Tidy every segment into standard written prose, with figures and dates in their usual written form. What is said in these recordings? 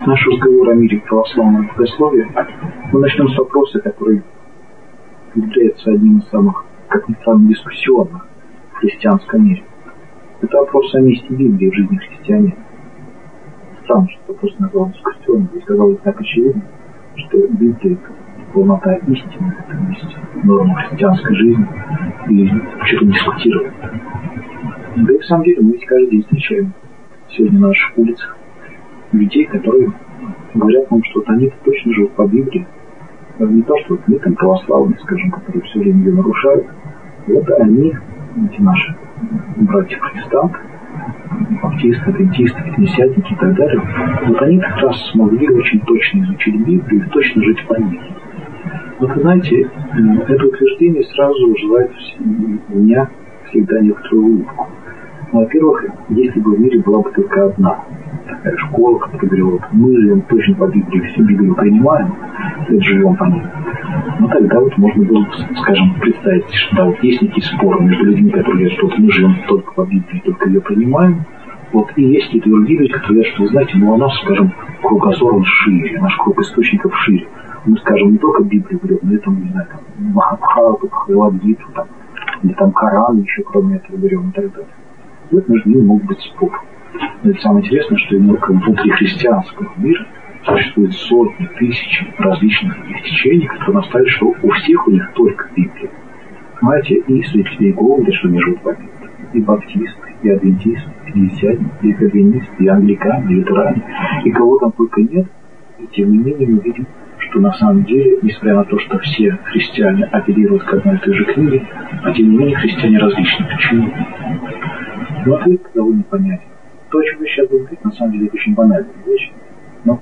наш разговор о мире православного богословия мы начнем с вопроса, который является одним из самых, как ни странно, дискуссионных в христианском мире. Это вопрос о месте Библии в жизни христианина. Странно, что вопрос назвал дискуссионным, и сказал так очевидно, что Библия – это полнота истины в этом месте, норма христианской жизни, и что-то дискутировать. Да и в самом деле мы ведь каждый день встречаем сегодня на наших улицах людей, которые говорят нам, что вот они точно живут по Библии. Не то, что вот мы там православные, скажем, которые все время ее нарушают. Вот они, эти наши братья-протестанты, баптисты, адвентисты, пятидесятники и так далее, вот они как раз смогли очень точно изучить Библию и точно жить по ней. Вот вы знаете, это утверждение сразу вызывает у меня всегда некоторую улыбку. Во-первых, если бы в мире была бы только одна такая школа, которая говорила, мы живем точно по Библии, всю Библию принимаем, и живем по ней. Ну тогда вот можно было бы, скажем, представить, что да, вот есть некие споры между людьми, которые говорят, что вот мы живем только по Библии, только ее принимаем. Вот и есть какие-то другие люди, которые говорят, что вы знаете, ну у нас, скажем, кругозор он шире, наш круг источников шире. Мы, скажем, не только Библию берем, но и там, не знаю, там, Махабхарату, Бхагавад-гиту, там, или там Коран еще кроме этого берем и так далее. Вот между ними могут быть споры. Но это самое интересное, что внутри христианского мира существует сотни, тысячи различных течений, которые наставят, что у всех у них только Библия. Понимаете, и святители Иеговы говорят, что они живут по Библии. И баптисты, и адвентисты, и пятидесятники, и кальвинисты, и англикане, и лютеране, и кого там только нет. И тем не менее мы видим, что на самом деле, несмотря на то, что все христиане апеллируют к одной и той же книге, а тем не менее христиане различны. Почему? Но ответ довольно понятен. То, о чем я сейчас буду говорить, на самом деле это очень банальная вещь, но,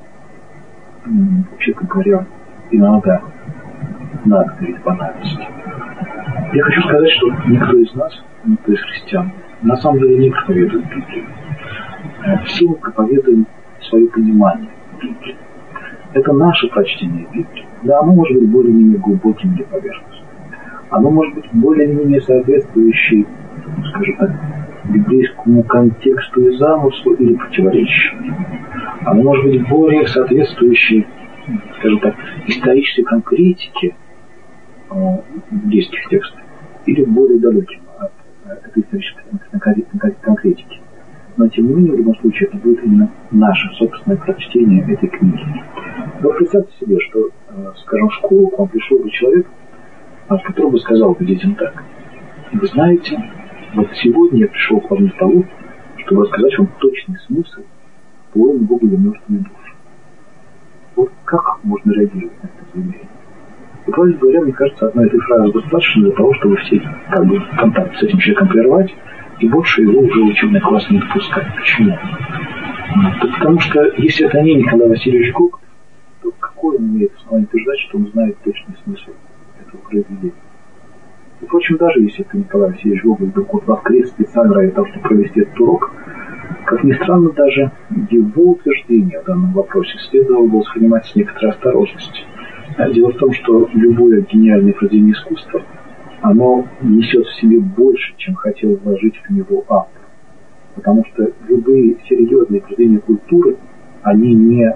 вообще говоря, иногда надо говорить банальности. Я хочу сказать, что никто из нас, никто из христиан, на самом деле не проповедует Библию. Все мы проповедуем свое понимание Библии. Это наше прочтение Библии. Да, оно может быть более-менее глубоким или поверхностным. Оно может быть более-менее соответствующее, скажем так, библейскому контексту и замыслу или противоречащему. Оно может быть более соответствующее, скажем так, исторической конкретике библейских текстов или более далеким от этой исторической конкретики. Но тем не менее, в любом случае, это будет именно наше собственное прочтение этой книги. Вот представьте себе, что, скажем, в школу к вам пришел бы человек, который бы сказал бы детям так: вы знаете, вот сегодня я пришел к вам для того, чтобы рассказать вам точный смысл поэм Богу для мертвой души. Вот как можно реагировать на это заявление? И, правильно говоря, мне кажется, одной этой фразы достаточно для того, чтобы все как бы контакт с этим человеком прервать и больше его уже в учебный класс не допускать. Почему? Потому что если это не Николай Васильевич Гоголь, то какой он имеет основание утверждать, что он знает точный смысл этого произведения? И, впрочем, даже если это Николай Васильевич Гоголь вдруг вот воскрес специально ради того, чтобы провести этот урок, как ни странно, даже его утверждение в данном вопросе следовало бы воспринимать с некоторой осторожностью. Дело в том, что любое гениальное произведение искусства, оно несет в себе больше, чем хотел вложить в него автор. Потому что любые серьезные произведения культуры, они не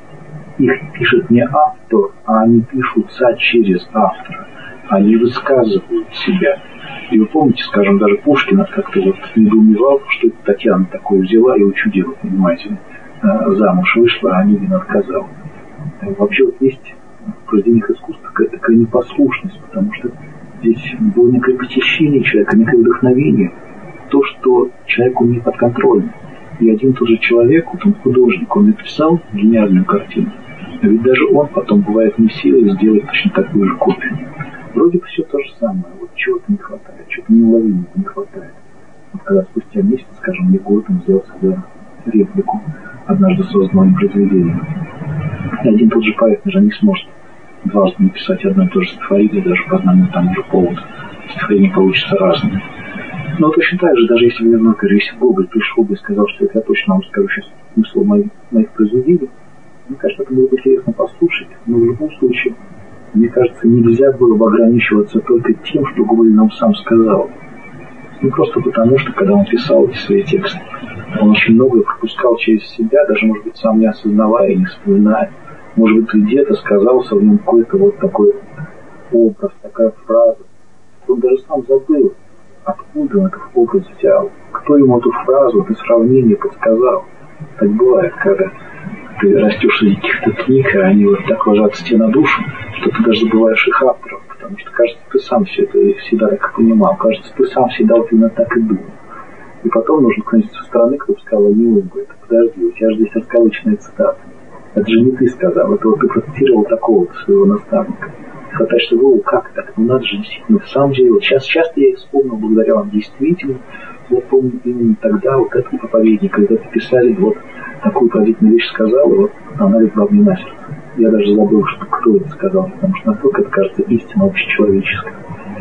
их пишет не автор, а они пишутся через автора. Они высказывают себя. И вы помните, скажем, даже Пушкин как-то вот недоумевал, что это Татьяна такое взяла и учудила, понимаете, замуж вышла, а Онегин отказал. Вообще вот есть в произведениях искусства такая непослушность, потому что здесь было некое посещение человека, некое вдохновение, то, что человеку не подконтрольно. И один и тот же человек, вот он художник, он написал гениальную картину, а ведь даже он потом бывает не в силах сделать точно такую же копию. Вроде бы все то же самое, вот чего-то не хватает, чего-то неуловимого не хватает. Вот когда спустя месяц, скажем, мне год он сделал себе реплику однажды созданного произведения. И один и тот же поэт даже не сможет дважды написать одно и то же стихотворение, даже по одному и тому же поводу. Стихотворение получится разное. Но точно так же, даже если бы, если Гоголь пришел бы и сказал, что я точно вам скажу сейчас смысл моих произведений, мне кажется, это было бы интересно послушать, но в любом случае, мне кажется, нельзя было бы ограничиваться только тем, что Гоголь нам сам сказал. Не просто потому, что когда он писал эти свои тексты, Он очень многое пропускал через себя, даже, может быть, сам не осознавая и не вспоминая. Может быть, где-то сказался в нем какой-то вот такой образ, такая фраза. Он даже сам забыл, откуда он этот образ взял, кто ему эту фразу, это сравнение подсказал. Так бывает, когда ты растешь среди каких-то книг, и они вот так ложатся тебе на душу, что ты даже забываешь их авторов, потому что, кажется, ты сам все это всегда так понимал, кажется, ты сам всегда вот именно так и думал. И потом нужно кто-нибудь со стороны, кто бы сказал: не он говорит, подожди, у тебя же здесь раскавычная цитата. Это же не ты сказал, это вот ты процитировал такого своего наставника. Сказать, что как так? Ну надо же действительно, в самом деле, вот сейчас я их вспомнил благодаря вам, действительно, я помню именно тогда вот этого проповедника, когда ты писали, вот такую поразительную вещь сказал, и вот она легла мне на сердце. Я даже забыл, что кто это сказал, потому что настолько это кажется истинно общечеловеческой.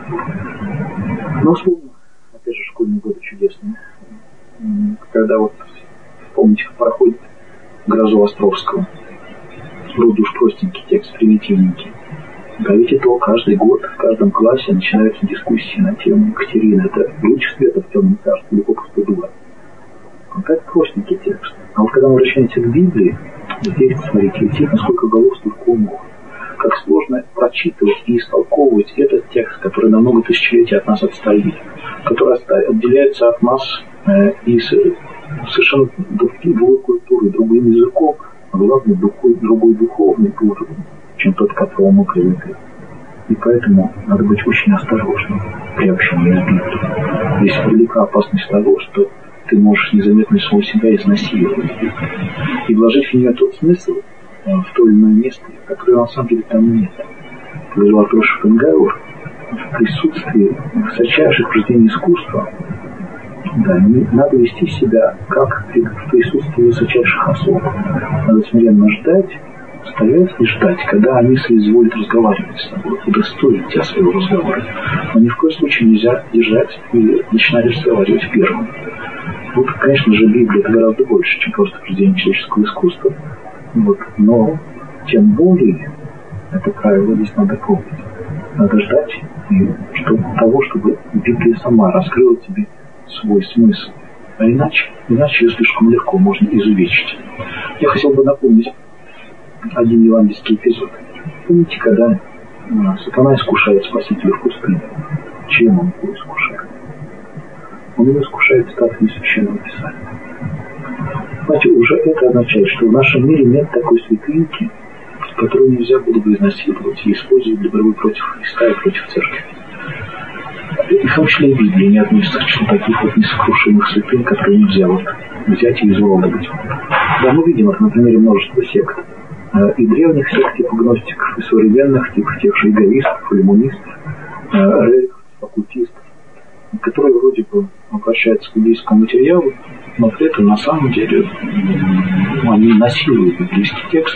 Но вспомнил, опять же, школьные годы чудесные, когда вот, вспомните, как проходит «Грозу Островского». Вроде уж простенький текст, примитивненький. А ведь это каждый год в каждом классе начинаются дискуссии на тему Екатерины. Это луч света в темном царстве или попросту дура. Вот так простенький текст. А вот когда мы возвращаемся к Библии, здесь, смотрите, летит насколько голов, столько умов. Как сложно прочитывать и истолковывать этот текст, который на много тысячелетий от нас отстоит, который отделяется от нас и совершенно другой культурой, другим языком, а главное, другой духовный уровень, чем тот, к которому мы привыкли. И поэтому надо быть очень осторожным при общении с Библией. Здесь велика опасность того, что ты можешь незаметно самого себя изнасиловать и вложить в нее тот смысл в то или иное место, которое на самом деле там нет. Говорил Артур Шопенгауэр, в присутствии высочайших произведений искусства, да, надо вести себя как в присутствии высочайших особ. Надо смиренно ждать, стоять и ждать, когда они соизволят разговаривать с тобой, удостоить тебя своего разговора. Но ни в коем случае нельзя держать и начинать разговаривать первым. Вот, конечно же, Библия — это гораздо больше, чем просто произведение человеческого искусства. Вот. Но тем более это правило здесь надо помнить. Надо ждать того, чтобы Библия сама раскрыла тебе свой смысл. А иначе ее слишком легко можно изувечить. Я хотел бы напомнить один евангельский эпизод. Помните, когда сатана искушает Спасителя в пустыне? Чем он его искушает? Он его искушает статуей Священного Писания. Знаете, уже это означает, что в нашем мире нет такой святыньки, которую нельзя было бы изнасиловать и использовать для борьбы против Христа и против Церкви. И в том числе и Библия не относится к числу таких вот несокрушимых святынь, которые нельзя вот взять и изуродовать. Да, мы видим это на примере множества сект. И древних сект, типа гностиков, и современных, типа тех же иговистов, лимонистов, реликов, оккультистов, которые вроде бы обращаются к библейскому материалу, но при этом на самом деле они насилуют библейский текст,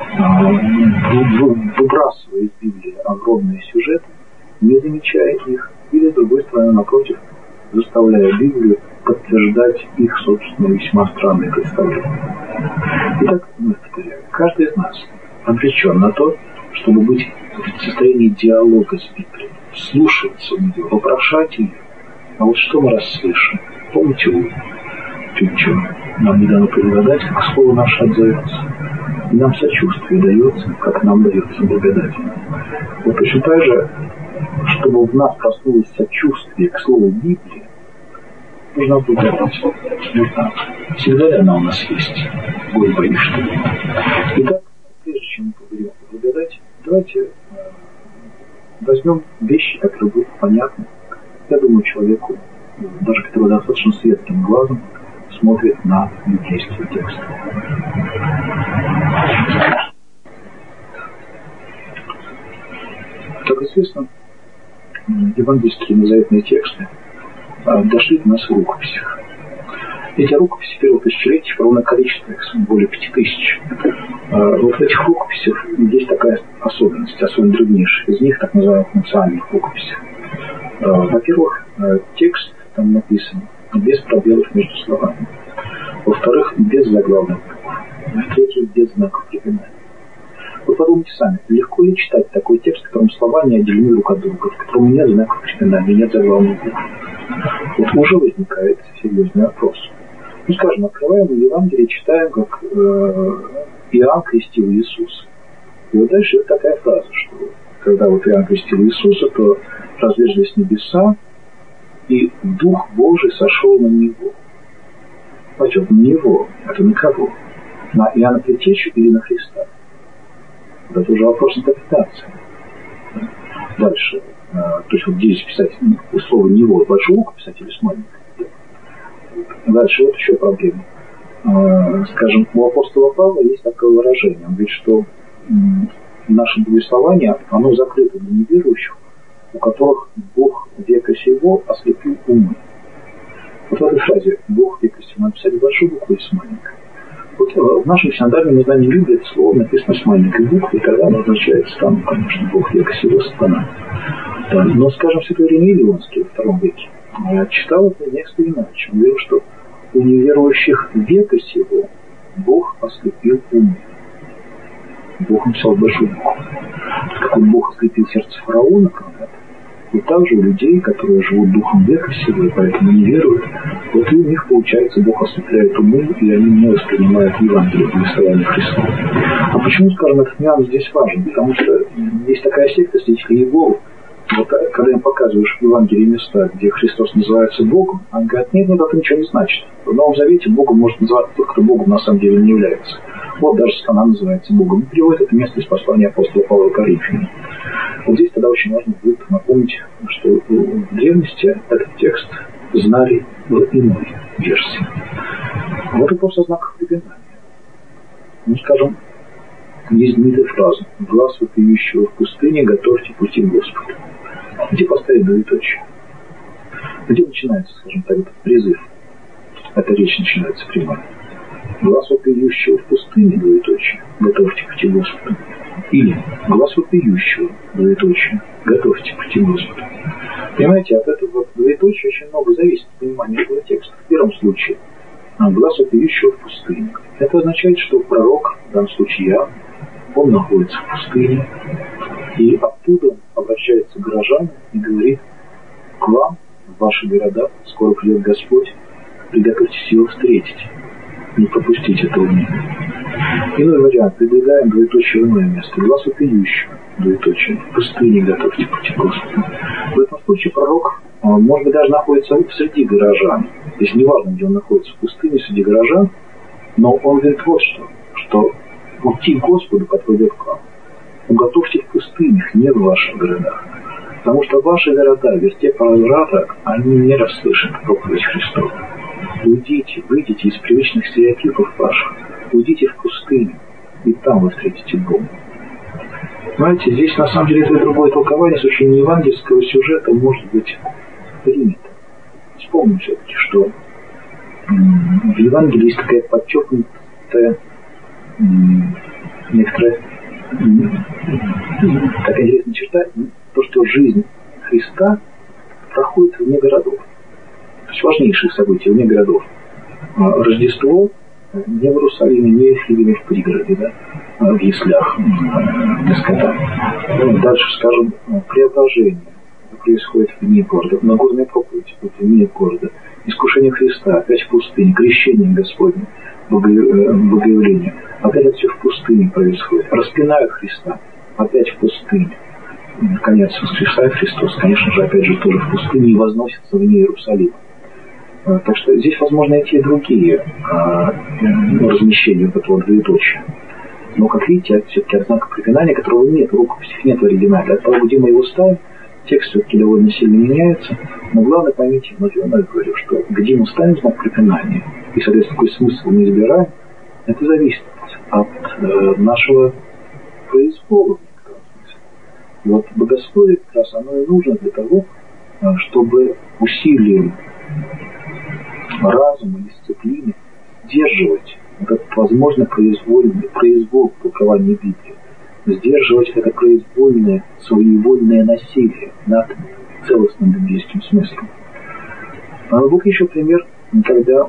выбрасывая из Библии огромные сюжеты, не замечая их, или, с другой стороны, напротив, заставляя Библию подтверждать их собственные весьма странные представления. Итак, мы повторяем, каждый из нас обречен на то, чтобы быть в состоянии диалога с Библией, слушаться в нее, вопрошать ее. А вот что мы расслышим? Помните вы притчу? Нам не дано предугадать, как слово наше отзовется. И нам сочувствие дается, как нам дается благодать. Вот точно так же, чтобы в нас проснулось сочувствие к слову Библии, нужно благодать. Нужна. Всегда ли она у нас есть? Бой боюсь, что нет. Итак, прежде чем мы поговорим о благодати, давайте возьмем вещи, которые будут понятны. Я думаю, человеку, даже который достаточно светским глазом смотрит на библейский текст. Как известно, евангельские назаветные тексты дошли до нас в рукописях. Эти рукописи первого тысячелетия, ровно количество их более 5000. Вот в этих рукописях есть такая особенность, особенно древнейшая из них, так называемых национальных рукописей. Во-первых, текст там написан без пробелов между словами. Во-вторых, без заглавных букв. В-третьих, без знаков препинания. Вы подумайте сами, легко ли читать такой текст, в котором слова не отделены друг от друга, в котором нет знаков препинания, нет заглавных букв? Вот уже возникает серьезный вопрос. Ну, скажем, открываем Евангелие, читаем, как Иоанн крестил Иисуса. И вот дальше есть такая фраза, что когда вот Иоанн крестил Иисуса, то разверзлись небеса, и Дух Божий сошел на него. Значит, на него, это на кого? На Иоанна Предтечу или на Христа? Это уже вопрос интерпретации. Дальше. То есть вот здесь писать слово «него» большой буквы писать или с маленькой. Дальше вот еще проблема. Скажем, у апостола Павла есть такое выражение. Он говорит, что наше повествование, оно закрыто для неверующих, у которых Бог века сего ослепил умы. Вот в этой фразе «Бог века сего» написали большой буквой и с маленькой. Вот в нашем синодальном издании Библии это слово написано с маленькой буквы, и тогда оно означает «стану», конечно, Бог века сего сатана. Да. Но, скажем, святой Ириней Ливонский в II веке читал это несколько иначе. Он говорил, что у неверующих века сего Бог ослепил умы. Бог написал большую букву. Как вот Бог ослепил сердце фараона когда-то, и также у людей, которые живут духом века сего, и поэтому не веруют, вот и у них, получается, Бог ослепляет умы, и они не воспринимают Евангелие повествования Христа. А почему, скажем, этот нюанс здесь важен? Потому что есть такая секта свидетелей Иеговы, вот, когда им показываешь в Евангелии места, где Христос называется Богом, они говорят, нет, это ничего не значит. В Новом Завете Богом может называться тот, кто Богом на самом деле не является. Вот даже сатана называется Богом. И приводит это место из послания апостола Павла к Коринфянам. Вот здесь тогда очень важно будет напомнить, что в древности этот текст знали в иной версии. Вот и просто знак препинания. Ну, скажем, есть знаменитая фраза «Глаз вопиющего в пустыне, готовьте пути Господу». Где поставить двоеточие? Где начинается, скажем так, этот призыв? Эта речь начинается прямая. Глаз вопиющего в пустыне, двоеточие, готовьте пути Господу. Или глаз вопиющего, двоеточие, готовьте пути Господу. Понимаете, от этого двоеточия очень много зависит от понимания этого текста. В первом случае глаз вопиющего в пустыне. Это означает, что пророк, в данном случае я, он находится в пустыне, и оттуда обращается к горожанам и говорит: к вам, в ваши города, скоро придет Господь, приготовьтесь его встретить, не пропустите этого дня. Иной вариант, придвигаем двоеточие в иное место, глаз вопиющего, двоеточие, в пустыне готовьте пути Господа. В этом случае пророк, может быть, даже находится среди горожан, если не важно, где он находится, в пустыне, среди горожан, но он говорит вот что пути к Господу, который идет к вам, уготовьте в пустынях, не в ваших городах. Потому что ваши города, везде прората, они не расслышат проповедь Христову. Уйдите, выйдите из привычных стереотипов ваших, уйдите в пустыню, и там вы встретите Бога. Знаете, здесь на самом деле это другое толкование с очень евангельского сюжета может быть принято. Вспомним все-таки, что в Евангелии есть такая подчеркнутая некоторая такая интересная черта, то, что жизнь Христа проходит вне городов. То есть важнейшие события вне городов. Рождество не в Иерусалиме, не в Ефлееме, в пригороде, да, в яслях для скота. Дальше, скажем, преображение происходит вне города, Нагорная проповедь вне города, искушение Христа, опять в пустыне, крещение Господне, богоявление, опять это все в пустыне происходит, распинают Христа, опять в пустыне. Наконец, воскресает Христос, конечно же, опять же, тоже в пустыне и возносится вне Иерусалима. Так что здесь, возможно, и те и другие размещения вот этого двоеточия. Но, как видите, все-таки от знака препинания, которого нет в рукописях, нет в оригинале. От того, где мы его ставим, текст все-таки довольно сильно меняется. Но главное, поймите, вновь я говорю, что где мы ставим знак препинания, и, соответственно, какой смысл мы избираем, это зависит от нашего произвола. И вот богословие как раз оно и нужно для того, чтобы усилием разума, дисциплины сдерживать этот, возможно, произвол толкования Библии, сдерживать это произвольное, своевольное насилие над целостным библейским смыслом. Вот еще пример, когда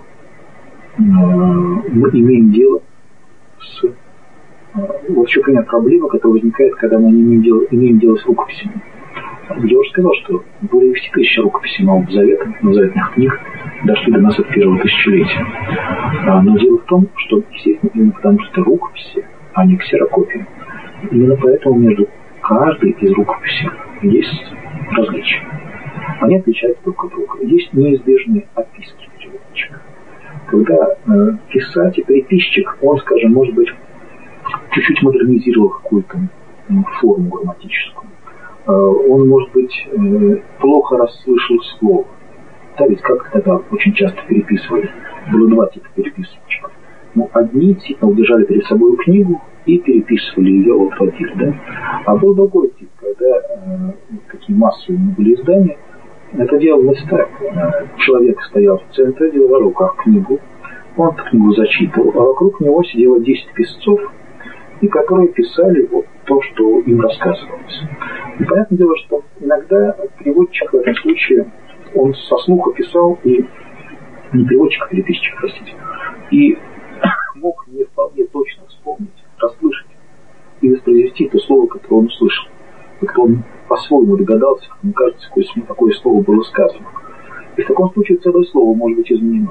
мы имеем дело с... Вот еще пример проблемы, которая возникает, когда мы имеем дело с рукописями. Я уже сказал, что более 5000 рукописей Нового Завета, заветных книг, дошли до нас от первого тысячелетия. Но дело в том, что, естественно, именно потому что это рукописи, а не ксерокопии, именно поэтому между каждой из рукописей есть различия. Они отличаются друг от друга. Есть неизбежные описки переводчика. Когда писатель, переписчик, он, скажем, может быть, чуть-чуть модернизировал какую-то форму грамматическую. Он, может быть, плохо расслышал слово. Да, ведь как тогда очень часто переписывали. Было два типа переписчиков. Одни действительно держали перед собой книгу и переписывали ее, отводили, да? А был другой тип, когда такие массовые были издания, это делалось так. Человек стоял в центре, держал в руках книгу, он эту книгу зачитывал, а вокруг него сидело 10 писцов, и которые писали вот то, что им рассказывалось. И понятное дело, что иногда переводчик в этом случае, он со слуха писал, и не переводчик, а переписчик, простите, и мог не вполне точно вспомнить, расслышать и воспроизвести то слово, которое он услышал. Как-то он по-своему догадался, как ему кажется, какое слово было сказано. И в таком случае целое слово может быть изменено.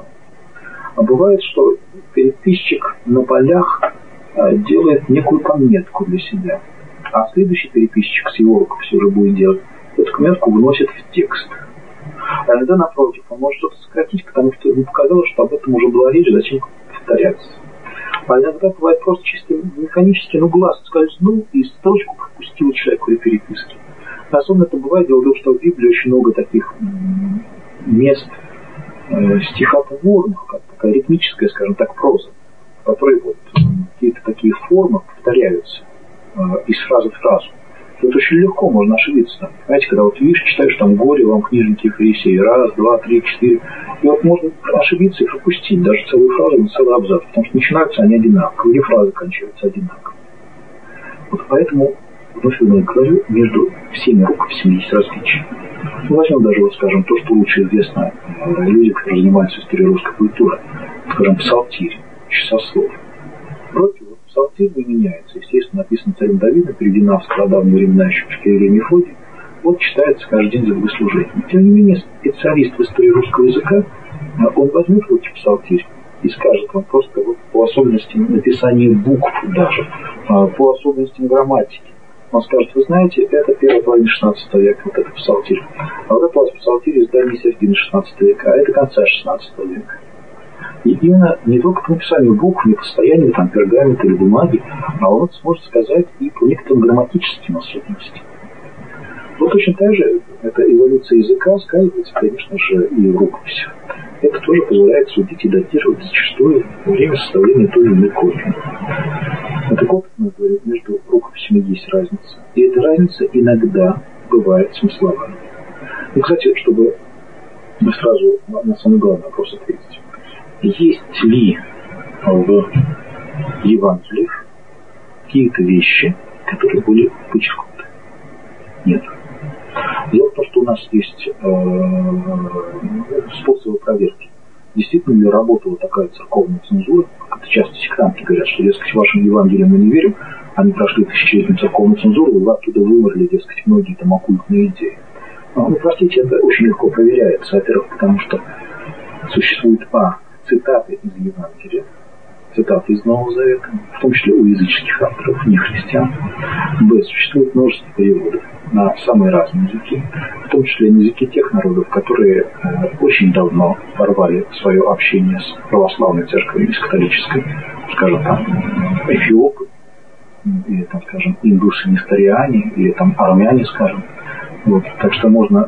А бывает, что переписчик на полях делает некую пометку для себя, а следующий переписчик с его рукописью уже будет делать, эту пометку выносит в текст. А иногда, напротив, он может что-то сократить, потому что ему показалось, что об этом уже была речь, зачем повторяться. А иногда бывает просто чисто механически, глаз скользнул и строчку пропустил человек при переписке. Особенно это бывает, дело в том, что в Библии очень много таких мест стихотворных, как такая ритмическая, скажем так, проза, в которой вот какие-то такие формы повторяются из фразы в фразу. И вот очень легко можно ошибиться там. Знаете, когда вот видишь, читаешь там «Горе вам, книжники и фарисеи», 1, 2, 3, 4, и вот можно ошибиться и пропустить даже целую фразу на целый абзац, потому что начинаются они одинаково, или фразы кончаются одинаково. Вот поэтому, вновь говорю, между всеми рукописями есть различия. Возьмем даже, вот скажем, то, что лучше известно людям, которые занимаются историей русской культуры, скажем, псалтирь, часослов. Вроде вот псалтирь не меняется. Естественно, написано царем Давидом, переведена в стародавние времена еще в Кирилле и Мефодии. Вот читается каждый день за богослужением. Тем не менее, специалист в истории русского языка, он возьмет в руки псалтирь и скажет вам просто вот по особенностям написания букв даже, по особенностям грамматики. Он скажет, вы знаете, это первая половина 16 века, вот это псалтирь. А вот это у вас псалтирь издания середины 16 века, а это конца 16 века. И именно не только по написанию букв, не по состоянию там, пергамента или бумаги, а он сможет сказать и по некоторым грамматическим особенностям. Вот точно так же эта эволюция языка сказывается, конечно же, и в рукописях. Это тоже позволяет судить и датировать зачастую время составления той или иной копии. Но так вот, мы говорим, между рукописями есть разница. И эта разница иногда бывает смысловая. Кстати, чтобы сразу на самый главный вопрос ответить. Есть ли в Евангелиях какие-то вещи, которые были вычеркнуты? Нет. Дело в том, что у нас есть способы проверки. Действительно ли работала такая церковная цензура, как это часто сектанты говорят, что, дескать, вашим Евангелиям мы не верим, они прошли тысячелетнюю церковную цензуру, и вы оттуда выморли, дескать, многие там оккультные идеи. Простите, это очень легко проверяется, во-первых, потому что существует цитаты из Евангелия, цитаты из Нового Завета, в том числе у языческих авторов, не христиан. Существует множество переводов на самые разные языки, в том числе на языки тех народов, которые очень давно порвали свое общение с православной церковью и с католической, скажем, там, эфиопы, или, там, скажем, индусы-несториане, или там армяне, скажем. Вот. Так что можно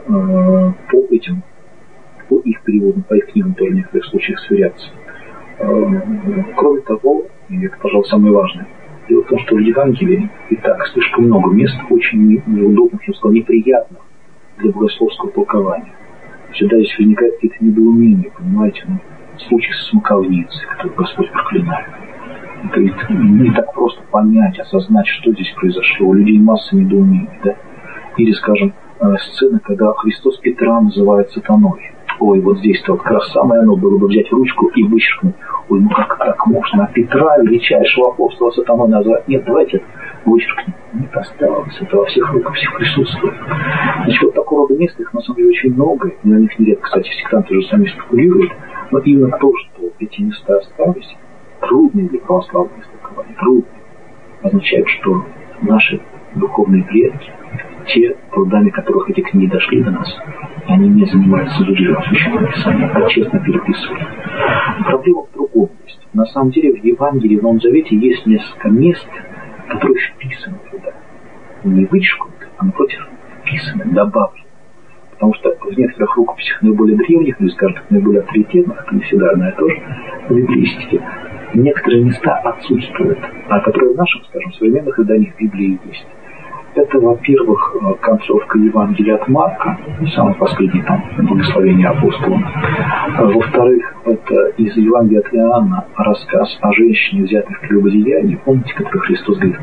по их переводам, по их книгам тоже в некоторых случаях сверяться. Кроме того, и это, пожалуй, самое важное, дело в том, что в Евангелии и так слишком много мест очень неудобных, я бы сказал, неприятных для богословского толкования. Всегда здесь возникают какие-то недоумения, понимаете, случай с смоковницей, который Господь проклинает. Это ведь не так просто понять, осознать, что здесь произошло. У людей масса недоумений, да? Или, скажем, сцена, когда Христос Петра называет сатаной. Ой, вот здесь-то вот как раз самое оно было бы взять ручку и вычеркнуть. Ой, ну как так можно? А Петра, величайшего апостола, сатаной назвать? Нет, давайте вычеркнем. Нет, осталось. Это во всех рукописях присутствует. Значит, вот такого рода мест, их на самом деле очень много. И на них нередко, кстати, сектанты же сами спекулируют. Но именно то, что эти места остались, трудные для православного истолкования, трудные, означает, что наши духовные предки, те, трудами которых эти книги дошли до нас, они не занимаются цензурированием священного писания, а честно переписывают. Проблема в другом есть. На самом деле в Евангелии, в Новом Завете есть несколько мест, которые вписаны туда. Не вычеркнуты, а напротив вписаны, добавлены. Потому что в некоторых рукописях наиболее древних, или, скажем так, наиболее авторитетных, это не всегда одно и то же, в библеистике, некоторые места отсутствуют, а которые в наших, скажем, современных изданиях Библии есть. Это, во-первых, концовка Евангелия от Марка, самый последний там благословение апостола. Во-вторых, это из Евангелия от Иоанна рассказ о женщине, взятой в прелюбодеянии, помните, о которой Христос говорит,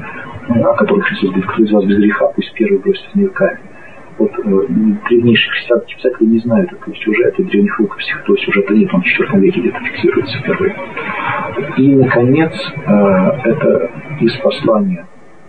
кто из вас без греха, пусть первый бросит в нее камень. Вот древнейшие христианские писатели не знают этого сюжета, древних рукописях, то сюжета нет, он в IV веке где-то фиксируется впервые. И, наконец, это из послания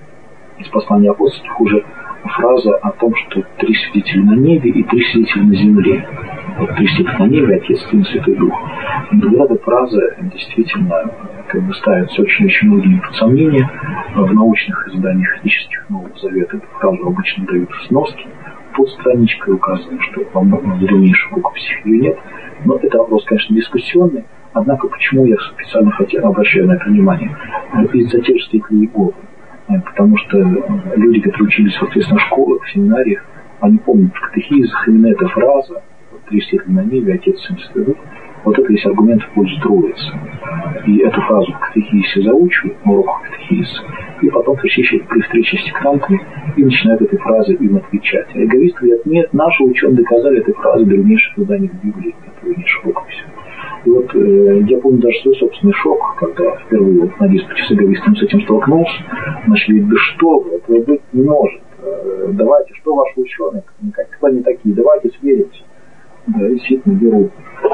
апостольских уже фраза о том, что 3 свидетеля на небе и 3 свидетеля на земле. Вот 3 свидетеля на небе, Отец, Сын и Святой Дух. Эта фраза действительно ставится очень многими под сомнение. В научных изданиях христианских Нового Завета эту фразу обычно дают в сноске. Под страничкой указано, что во многих древнейших рукописях ее нет. Но это вопрос, конечно, дискуссионный. Однако, почему я специально обращаю на это внимание? Из-за тех же святых Иеговы. Потому что люди, которые учились в воскресных школах, в семинариях, они помнят в катехизах именно эта фраза «Три свидетеля на небе, Отец, Сын, Святой Дух». Вот это есть аргумент в пользу Троицы. И эту фразу в катехизе заучивают, на уроках катехиза, и потом при встрече с сектантами и начинают этой фразой им отвечать. А эговисты говорят, нет, наши ученые доказали этой фразой в древнейших изданиях Библии, в древнейших рукописях. И вот я помню даже свой собственный шок, когда впервые на диспуте с эговистом с этим столкнулся. Начали говорить, да что вы, этого быть не может. Давайте, что ваши ученые, как они такие, давайте сверимся. Да, действительно беру.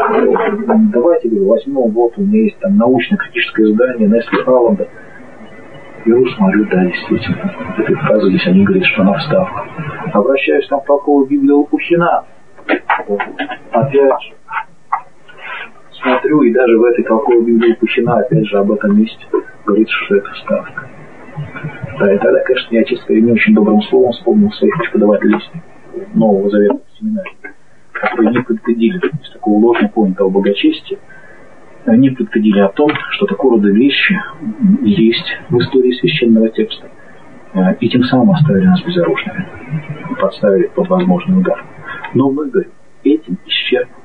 Давайте, говорю, возьму, вот у меня есть там научно-критическое издание Несли Алланда. Беру, смотрю, да, действительно. Этой фразы здесь они говорят, что она вставка. Обращаюсь там в толковую Библию Лопухина. Опять же. Смотрю, и даже в этой толковой Библии Лопухина, опять же, об этом месте говорится, что это вставка. Да, и тогда, конечно, я, честно говоря, не очень добрым словом вспомнил своих преподавателей Нового Завета в семинаре, которые не предупредили из такого ложно понятого благочестия, не предупредили о том, что такого рода вещи есть в истории священного текста, и тем самым оставили нас безоружными, подставили под возможный удар. Но мы, говорим, этим исчерпывается.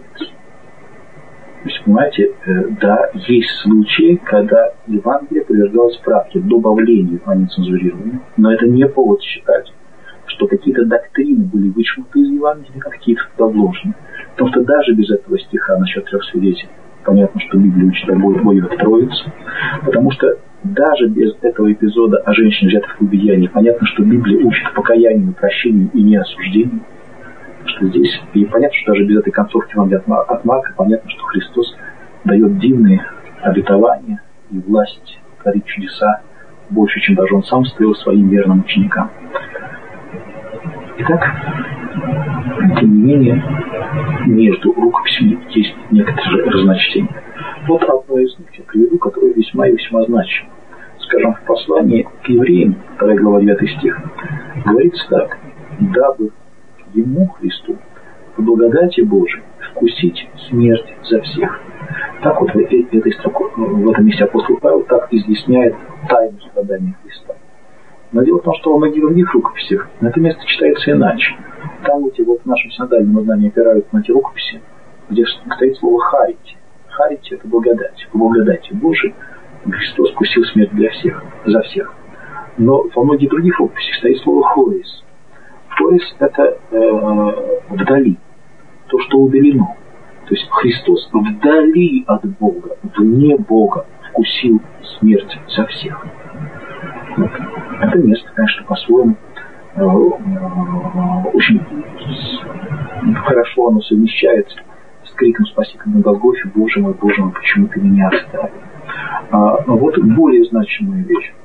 То есть, понимаете, да, есть случаи, когда Евангелие подвергалось правке, добавлению, а не цензурированию, но это не повод считать, что какие-то доктрины были вычеркнуты из Евангелия, а какие-то туда вложены. Потому что даже без этого стиха насчет 3 свидетелей, понятно, что Библия учит о бою в Троице, потому что даже без этого эпизода о женщине, взятой в прелюбодеянии, понятно, что Библия учит покаянию, прощению и не осуждению. Что здесь, и понятно, что даже без этой концовки Евангелия от Марка, понятно, что Христос дает дивные обетования и власть творить чудеса больше, чем даже Он сам стоил своим верным ученикам. Итак, тем не менее, между рукописями есть некоторые разночтения. Вот одно из них я приведу, которое весьма и весьма значимо. Скажем, в послании к евреям, 2 глава 9 стих, говорится так: «Дабы Ему, Христу, по благодати Божией вкусить смерть за всех». Так вот в этом месте апостол Павел так изъясняет тайну страдания Христа. Но дело в том, что во многих других рукописях это место читается иначе. Там эти вот в нашем синодальном издании опирают на эти рукописи, где стоит слово «харити». Харити – это благодать. По благодати Божией Христос вкусил смерть для всех, за всех. Но во многих других рукописях стоит слово «хорис». Хорис – это вдали, то, что удалено. То есть Христос вдали от Бога, вне Бога вкусил смерть за всех. Вот. Это место, конечно, по-своему очень хорошо оно совмещается с криком спасителя на Голгофе: «Боже мой, почему ты меня оставил?» Вот более значимая вещь,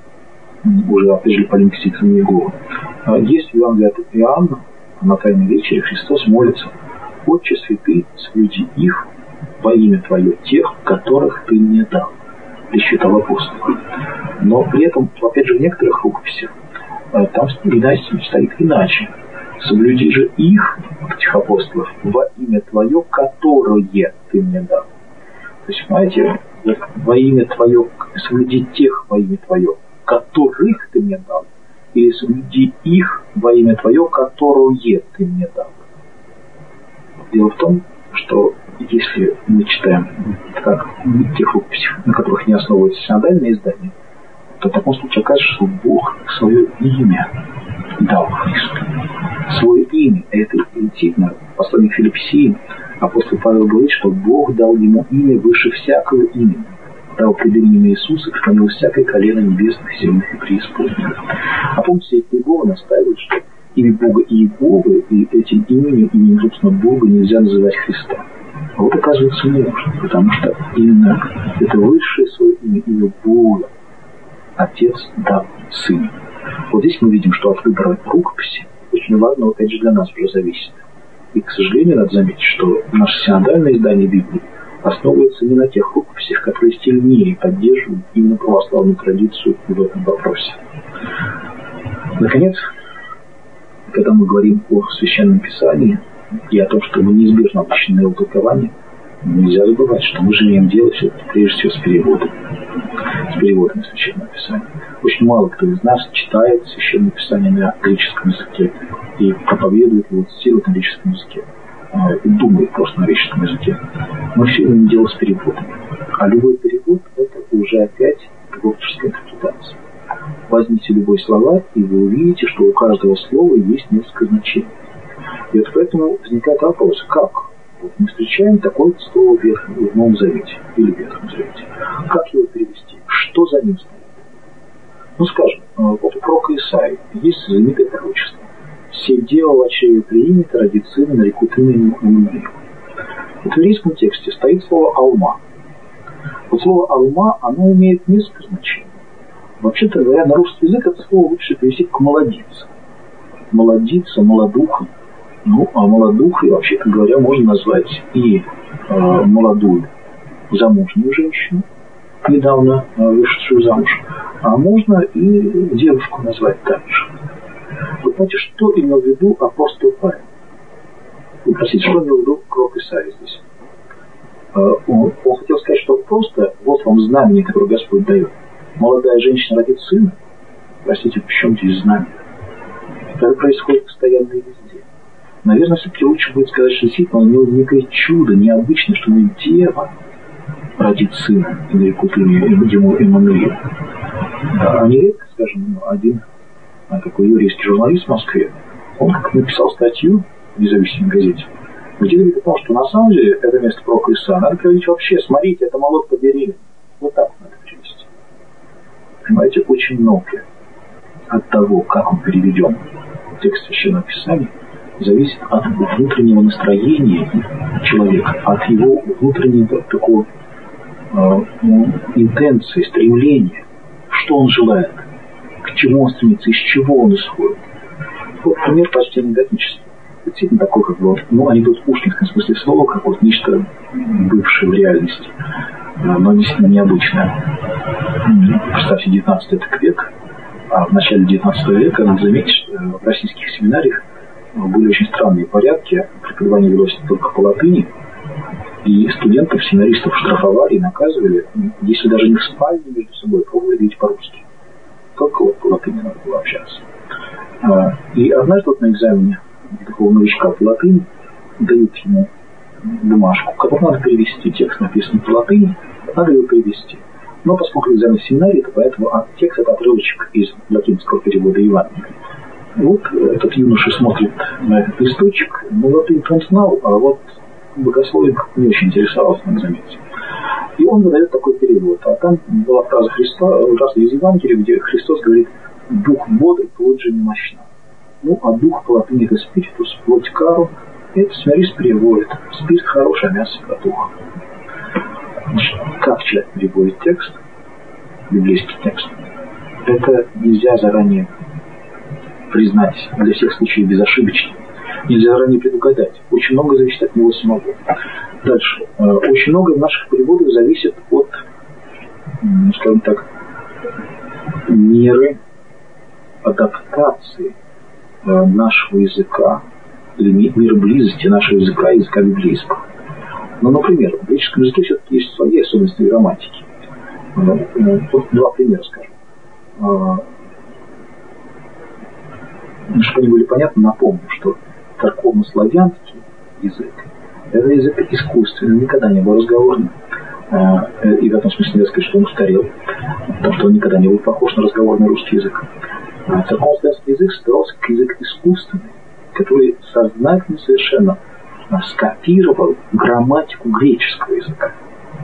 уже опять же по лингвистическому Иеговы. Есть в Евангелии от Иоанна, на Тайной вечере Христос молится: «Отче святый, соблюди их во имя Твое, тех, которых Ты мне дал», причитал апостол. Но при этом, опять же, в некоторых рукописях там стоит иначе. «Соблюди же их, этих апостолов, во имя Твое, которое Ты мне дал». То есть, понимаете, во имя Твое, соблюди тех во имя Твое, которых Ты мне дал, или соблюди их во имя Твое, которое Ты мне дал. Дело в том, что если мы читаем как в тех рукописях, на которых не основывается синодальное издание, то в таком случае окажется, что Бог свое имя дал Христу. Свое имя. Это действительно в послании к Филиппесиям апостол Павел говорит, что Бог дал ему имя выше всякого имени. Дал пред именем Иисуса преклонилось всякое колено небесных, земных и преисподних. А помните, Иегова настаивает, что имя Бога Иеговы, и этим именем, собственно, Бога нельзя называть Христа. А вот оказывается не можно, потому что именно это высшее свое имя Бога Отец дал Сыну. Вот здесь мы видим, что от выбора рукописи очень важно, опять же, для нас уже зависит. И, к сожалению, надо заметить, что наше синодальное издание Библии основывается не на тех рукописях, которые сильнее поддерживают именно православную традицию в этом вопросе. Наконец, когда мы говорим о Священном Писании и о том, что мы неизбежно обращены на его толкование, нельзя забывать, что мы же имеем дело все-таки прежде всего с переводом Священного Писания. Очень мало кто из нас читает Священное Писание на греческом языке и проповедует его, цитирует на греческом языке, и думает просто на греческом языке. Мы все имеем дело с переводом. А любой перевод – это уже опять творческая интерпретация. Возьмите любой словарь, и вы увидите, что у каждого слова есть несколько значений. И вот поэтому возникает вопрос, как? Вот мы встречаем такое слово в Новом Завете или в Ветхом Завете. Как его перевести? Что за ним стоит? Ну, скажем, вот у пророка Исаии есть знаменитое пророчество. «Се дева в очреве приимет, родит сына, нарекут имя Иммануил». В еврейском тексте стоит слово «алма». Вот слово «алма», оно имеет несколько значений. Вообще-то говоря, на русский язык это слово лучше перевести к «молодиться». Молодиться, молодуха. Ну, а молодухой, вообще-то говоря, можно назвать и молодую замужнюю женщину, недавно вышедшую замуж, а можно и девушку назвать также. Вы понимаете, что имел в виду апостол Павел? Вы простите, что имел в виду пророк Исаия здесь? Он хотел сказать, что просто вот вам знамение, которое Господь дает. Молодая женщина родит сына. Простите, в чем здесь знамение? Это происходит постоянно и везде. Наверное, все-таки лучше будет сказать, что действительно у него некое чудо, необычное, что дева родит сына, и нарекут ему Иммануил. А нередко, скажем, один такой еврейский журналист в Москве, он как написал статью в независимой газете, где говорит о том, что на самом деле это место пророка Исаия надо перевести вообще, смотрите, это молотка беременна. Вот так надо перевести. Понимаете, очень многое от того, как он переведен в текст Священного Писания, зависит от внутреннего настроения человека, от его внутреннего такого интенции, стремления, что он желает, к чему он стремится, из чего он исходит. Вот пример почти анекдотический. Действительно такой, как бы, анекдот в пушкинском смысле слова, как вот нечто бывшее в реальности, но действительно необычное. Представьте, 19 век, а в начале 19 века, надо заметить, что в российских семинариях были очень странные порядки, преподавание велось только по латыни, и студентов, семинаристов штрафовали и наказывали, если даже не в спальне между собой, пробовали говорить по-русски. Только вот по латыни надо было общаться. И однажды вот на экзамене такого новичка по латыни дают ему бумажку, которую надо перевести. Текст написан по латыни, надо его перевести. Но поскольку экзамен в семинарии, то поэтому текст — это отрывочек из латинского перевода Евангелия. Вот этот юноша смотрит на этот листочек, латынь он знал, а вот богословие не очень интересовался, надо заметить. И он выдает такой перевод. А там была фраза из Евангелия, где Христос говорит: «Дух бодрый, плоть же немощна». Ну, а дух по латыни — это спиритус, плоть кару. Это семинарист переводит: спирт хороший, а мясо протухло. Как человек переводит текст? библейский текст. Это нельзя заранее признать, для всех случаев безошибочно. Нельзя заранее предугадать. Очень много зависит от него самого. Дальше. Очень много наших переводов зависит от, скажем так, меры адаптации нашего языка или меры близости нашего языка и языка библейского. Ну, например, в греческом языке все-таки есть свои особенности грамматики. Вот два примера скажу. Чтобы они были понятны, напомню, что церковно-славянский язык – это язык искусственный, никогда не был разговорным. И в этом смысле нельзя сказать, что он устарел, потому что он никогда не был похож на разговорный русский язык. Церковно-славянский язык создавался как язык искусственный, который сознательно совершенно скопировал грамматику греческого языка.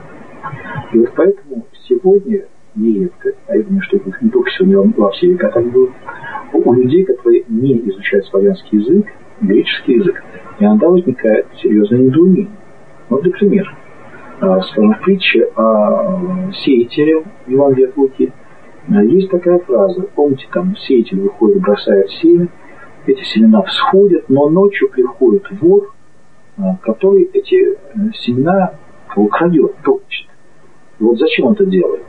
И вот поэтому сегодня нередко, а я думаю, что это не только сегодня, во все века так было, у людей, которые не изучают славянский язык, греческий язык, иногда возникает серьезное недоумение. Вот, например, скажем, в притче о сеятеле в Евангелии от Луки есть такая фраза. Помните, там сеятель выходит, бросает семя, эти семена всходят, но ночью приходит вор, который эти семена украдет, топчет. И вот зачем он это делает?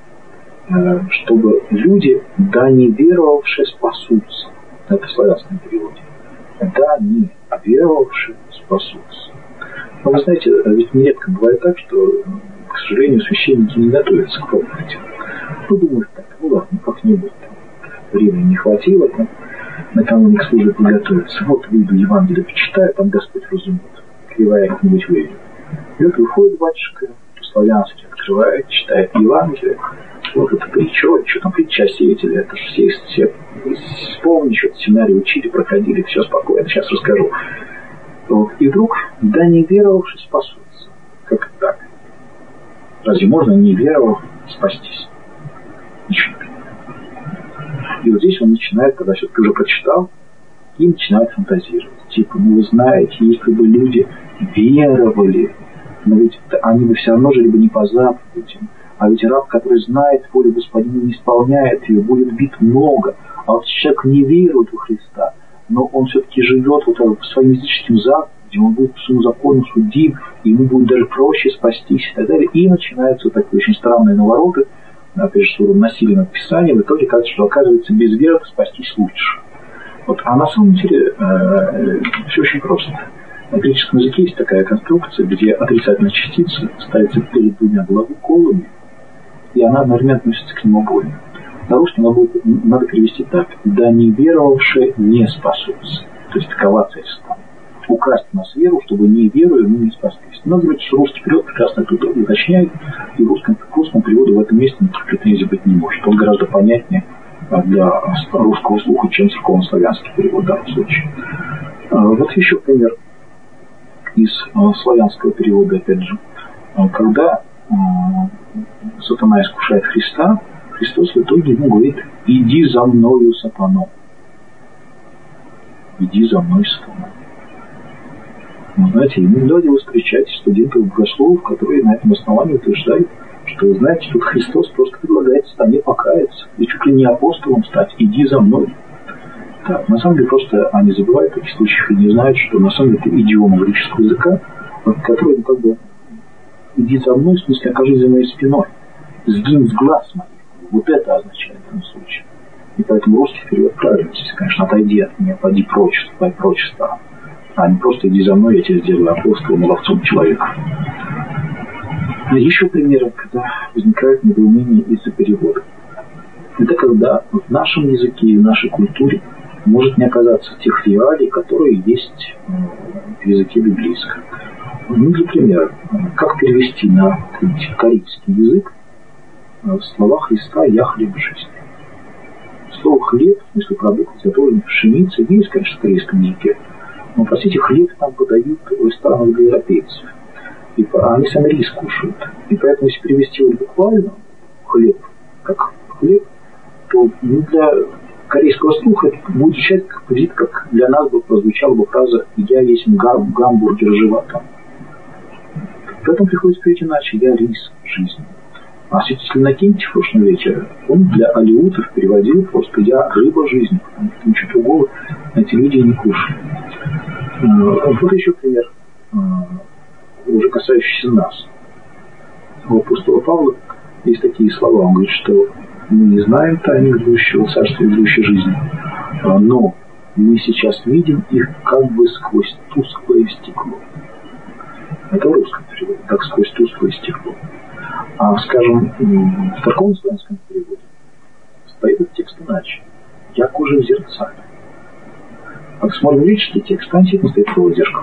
Чтобы люди, да не веровавшие, спасутся. Это в славянском переводе. Да не веровавшие, спасутся. Но вы знаете, ведь нередко бывает так, что, к сожалению, священники не готовятся к проповеди. Ну, думают так, ну ладно, как-нибудь там, времени не хватило, там, накануне к службе подготовиться. Вот выйду Евангелие почитаю, там Господь разумеет. Кривая как-нибудь выйдет. И вот выходит батюшка по-славянски, открывает, читает Евангелие. Вот это притча, что там притча сеятеля, это же все вспомни, что-то семинарии учили, проходили, все спокойно, сейчас расскажу. Вот. И вдруг, да не веровавшие спасутся. Как это так? Разве можно не веровав спастись? Ничего не понимаю. И вот здесь он начинает, когда все-таки уже прочитал, и начинает фантазировать. Типа, ну вы знаете, если бы люди веровали, но ведь они бы все равно жили бы не по заповедям. А ведь раб, который знает волю Господина, не исполняет ее, будет бит много. А вот человек не верует во Христа, но он все-таки живет вот по своим языческим заповедям, он будет по своему закону судим, и ему будет даже проще спастись и так далее. И начинаются такие очень странные навороты, опять же, с насилием над Писанием. В итоге кажется, что оказывается без веры спастись лучше. Вот. А на самом деле все очень просто. На греческом языке есть такая конструкция, где отрицательная частица ставится перед двумя глаголами, и она одновременно относится к ним обоим. На русском надо перевести так: да не веровавшие не спасутся. То есть такова цель. Украсть у нас веру, чтобы не веруя мы не спаслись. Но, говорит, что русский перевод прекрасно это уточняет, и к русскому переводу в этом месте никаких претензий быть не может. Он гораздо понятнее для русского слуха, чем церковно-славянский перевод в данном случае. Вот еще пример из славянского перевода, опять же. Когда сатана искушает Христа, Христос в итоге ему говорит: иди за мною, сатана. Иди за мной, сатана. Вы знаете, иногда вы встречаете студентов богословов, которые на этом основании утверждают, что, вы знаете, тут Христос просто предлагает сатане покаяться и чуть ли не апостолом стать. Иди за мной. Так, на самом деле просто они забывают в таких случаях и не знают, что на самом деле это идиома греческого языка, который как бы иди за мной, в смысле окажись за моей спиной, сгинь с глаз моих. Вот это означает в этом случае. И поэтому русский перевод правильный. Здесь, конечно, отойди от меня, пойди прочь, ступай прочь стал. А не просто иди за мной, я тебя сделаю апостолом и ловцом человека. Еще примеры, когда возникает недоумение из-за перевода. Это когда в нашем языке и в нашей культуре может не оказаться тех реалий, которые есть в языке библейском. Ну, для примера, как перевести на корейский язык слова Христа «Я хлеб жизни». Слово «хлеб», в смысле продукт, изготовленный в пшенице, есть, конечно, в корейском языке. Но, простите, хлеб там подают в ресторанах для европейцев. И они сами рис кушают. И поэтому, если перевести его буквально «хлеб» как «хлеб», то для корейского слуха это будет звучать как для нас бы прозвучала бы фраза «Я есть гамбургер животом». Поэтому приходится говорить иначе: «Я рис жизни». А святитель Иннокентий в прошлом веке, он для алеутов переводил просто «я рыба жизни», потому что ничего другого эти люди не кушают. Вот еще пример, уже касающийся нас. У апостола Павла есть такие слова, он говорит, что мы не знаем тайны грядущего царства и грядущей жизни, но мы сейчас видим их как бы сквозь тусклое стекло. Это русский перевод, как сквозь тусклое стекло. А, скажем, в церковно-славянском переводе стоит этот текст иначе. «Як уже в зеркале». Как смотрим греческий текст, там действительно стоит слово «зеркало».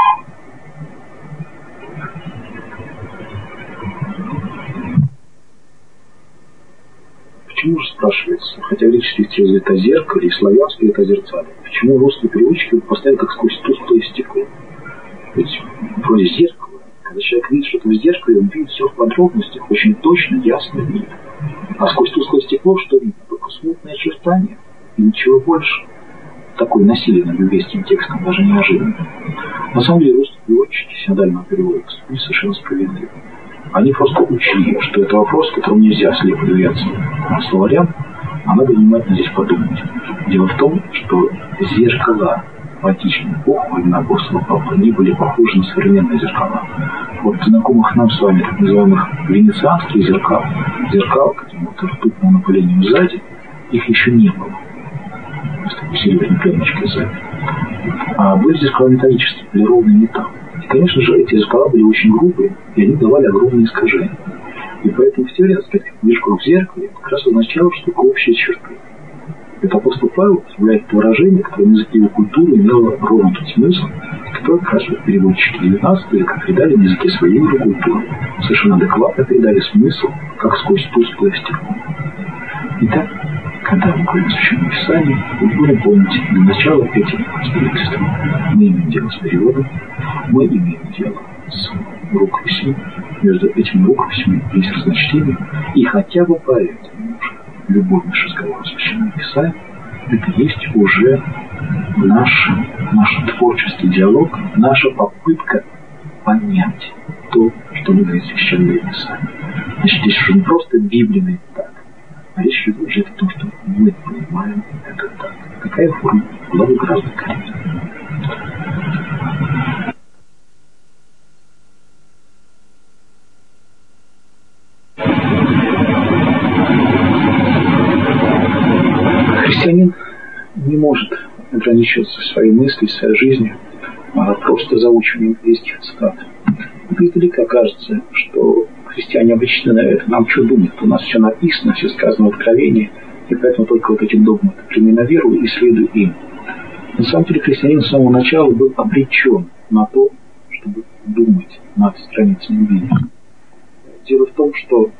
Почему же спрашивается, хотя греческий текст это зеркало, и славянский это зеркало, почему русские переводчики поставили как сквозь тусклое стекло? Ведь вроде зеркало. Когда человек видит что-то в зеркале, он видит все в подробностях, очень точно, ясно видит. А сквозь тусклое стекло что видно? Только смутные очертания и ничего больше. Такой насильно библейским текстом, даже неожиданно. На самом деле русские переводчики синодального перевода были совершенно справедливы. Они просто учли, что это вопрос, которому нельзя слепо доверяться словарям, а надо внимательно здесь подумать. Дело в том, что зеркала в античную эпоху, времена апостола Павла, они были похожи на современные зеркала. Вот знакомых нам с вами так называемых венецианских зеркал, каким-то ртутным напылением сзади, их еще не было. С такой серебряной пленочкой сзади. А были зеркала металлические, полированный металл. И, конечно же, эти зеркала были очень грубые, и они давали огромные искажения. И поэтому в теории, так сказать, книжку в зеркале как раз означало, что такое общие черты. Это апостол Павел позволяет выражение, которое на языке его культуры имело ровно тот смысл, который как раз переводчики 19 века передали на языке своей культуры. Совершенно адекватно передали смысл, как сквозь тусклое стекло. Итак, когда мы говорим о Священном Писании, мы будем помнить для начала этих обстоятельств. Мы имеем дело с переводом, мы имеем дело с рукописью, между этими рукописями есть разночтение, и хотя бы поэтому любой наш разговор о Священном Писании это есть уже наш творческий диалог, наша попытка понять то, что мы говорим в Священном Писании. Значит, здесь уже не просто библейный так, а речь идет уже о том, что мы понимаем это так. Такая форма была бы гораздо корректнее. Христианин не может ограничиваться своей мыслью, своей жизнью, а просто заучиванием библейских цитат. Издалека кажется, что христиане обречены на это. Нам что думать? У нас все написано, все сказано в Откровении, и поэтому только вот эти догматы прими на веру и следуй им. На самом деле христианин с самого начала был обречен на то, чтобы думать над страницами Библии. Дело в том, что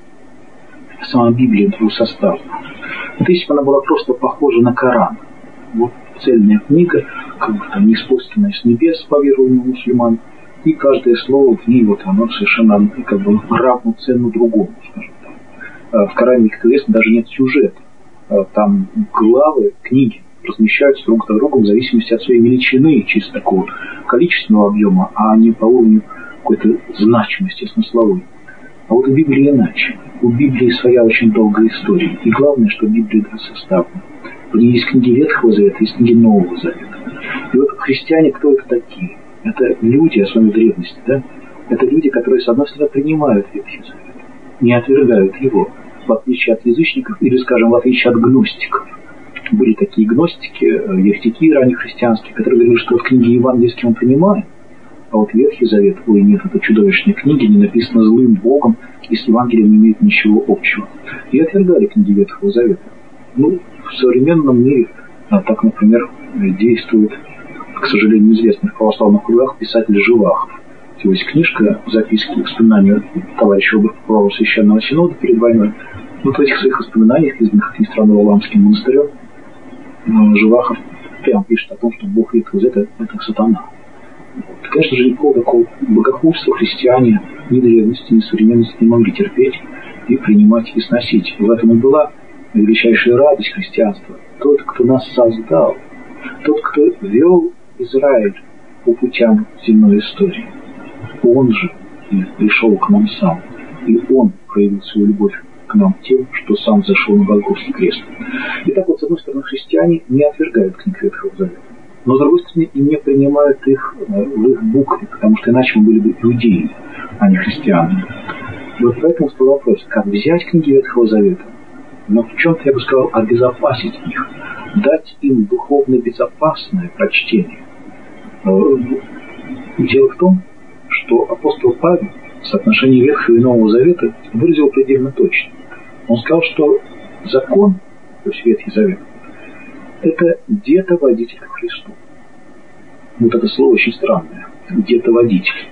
сама Библия двусоставна. Вот если бы она была просто похожа на Коран, вот цельная книга, как бы там ниспосланная с небес по верованию мусульман, и каждое слово в ней вот оно совершенно как бы равно цену другому, скажем так. В Коране, как известно, даже нет сюжета. Там главы, книги размещаются друг за другом в зависимости от своей величины, чисто такого количественного объема, а не по уровню какой-то значимости смысловой. А вот у Библии иначе. У Библии своя очень долгая история. И главное, что Библия двусоставна. В ней есть книги Ветхого Завета, есть книги Нового Завета. И вот христиане, кто это такие? Это люди, особенно в древности, да? Это люди, которые, с одной стороны, принимают Ветхий Завет, не отвергают его, в отличие от язычников или, скажем, в отличие от гностиков. Были такие гностики, еретики раннехристианские, которые говорили, что вот книги евангельские мы принимаем, а вот Ветхий Завет, ой, нет, это чудовищные книги, не написано злым Богом, и с Евангелием не имеет ничего общего. И отвергали книги Ветхого Завета. Ну, в современном мире, так, например, действует, к сожалению, известный в православных кругах писатель Живахов. У него есть книжка, записки и воспоминания товарища Оберпрокурора Священного Синода перед войной. Вот в этих своих воспоминаниях, изданных Истрано-Валаамским монастырем, Живахов прямо пишет о том, что Бог Ветхого Завета – это сатана. Вот. Конечно же, никакого такого богохульства христиане ни древности, ни современности не могли терпеть и принимать и сносить. В этом и была величайшая радость христианства. Тот, кто нас создал, тот, кто вел Израиль по путям земной истории, он же и пришел к нам сам. И он проявил свою любовь к нам тем, что сам зашел на Голгофский крест. Итак, вот, с одной стороны, христиане не отвергают книг Ветхого Завета, но, с другой стороны, и не принимают их в их букве, потому что иначе мы были бы иудеями, а не христианами. И вот поэтому стал вопрос, как взять книги Ветхого Завета, но в чем-то, я бы сказал, обезопасить их, дать им духовно безопасное прочтение. Дело в том, что апостол Павел в соотношении Ветхого и Нового Завета выразил предельно точно. Он сказал, что закон, то есть Ветхий Завет, это детоводитель к Христу. Вот это слово очень странное. Детоводитель.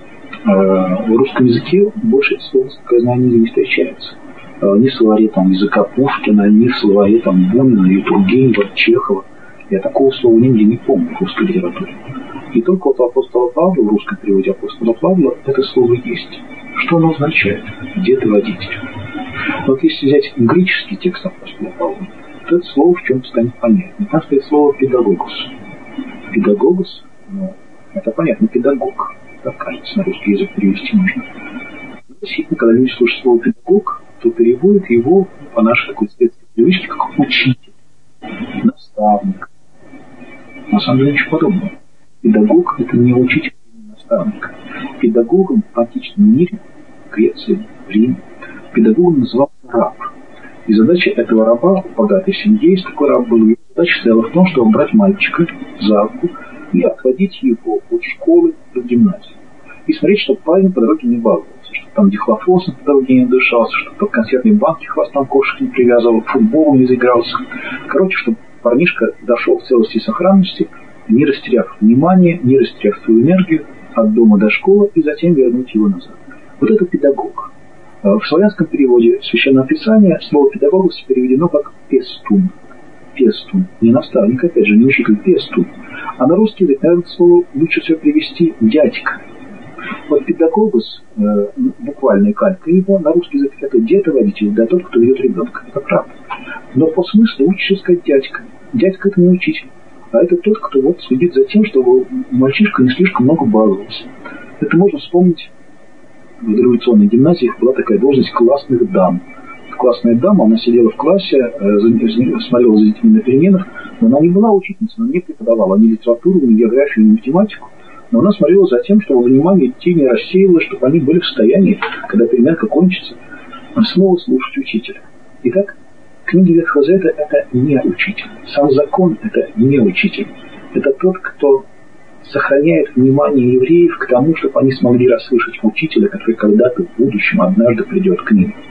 В русском языке больше это слово, как я знаю, нигде не встречается. Ни в словаре там, языка Пушкина, ни в словаре там, Бунина, и Тургенева, Чехова. Я такого слова нигде не помню в русской литературе. И только вот у апостола Павла, в русском переводе апостола Павла, это слово есть. Что оно означает? Детоводитель. Вот если взять греческий текст апостола Павла, то это слово в чем-то станет понятно. Там стоит слово «педагогос». «Педагогос», ну, это понятно, «педагог». Так, кажется, на русский язык перевести можно. Действительно, когда люди слышат слово «педагог», то переводят его по нашей такой светской привычке как «учитель», «наставник». На самом деле ничего подобного. Педагог – это не учитель, не наставник. Педагогом в античном мире, в Греции, в Риме, педагогом назывался раб. И задача этого раба в богатой семье, если такой раб был, задача стояла в том, чтобы брать мальчика за руку и отводить его от школы до гимназии. И смотреть, чтобы парень по дороге не баловался, чтобы там дихлофосом по дороге не дышался, чтобы под консервной банки хвостом кошек не привязывал, футболом не заигрался. Короче, чтобы парнишка дошел в целости и сохранности, не растеряв внимание, не растеряв свою энергию от дома до школы и затем вернуть его назад. Вот это педагог. В славянском переводе Священного Писания слово «педагог» переведено как «пестун». Пестун. Не наставник, опять же, не учитель, пестун. А на русский язык, наверное, слово лучше всего перевести «дядька». Вот педагогус, буквальная калька его, на русский язык это детоводитель, да тот, кто ведет ребенка. Это правда. Но по смыслу лучше сказать дядька. Дядька это не учитель, а это тот, кто вот следит за тем, чтобы мальчишка не слишком много баловался. Это можно вспомнить. В революционной гимназии была такая должность классных дам. Классная дама, она сидела в классе, смотрела за детьми на переменах, но она не была учительницей, она не преподавала ни литературу, ни географию, ни математику. Но она смотрела за тем, чтобы внимание детей не рассеялось, чтобы они были в состоянии, когда переменка кончится, снова слушать учителя. Итак, книги Ветхого Завета – это не учитель. Сам закон – это не учитель. Это тот, кто сохраняет внимание евреев к тому, чтобы они смогли расслышать учителя, который когда-то в будущем однажды придет к ним.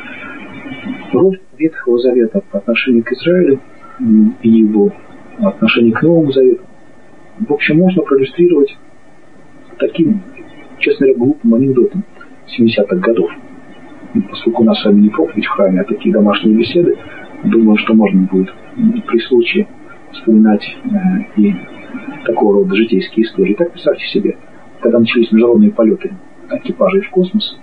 Роль Ветхого Завета по отношению к Израилю и его отношение к Новому Завету, в общем, можно проиллюстрировать таким, честно говоря, глупым анекдотом 70-х годов. И поскольку у нас с вами не проповедь в храме, а такие домашние беседы, думаю, что можно будет при случае вспоминать и такого рода житейские истории. Так представьте себе, когда начались международные полеты экипажей в космос,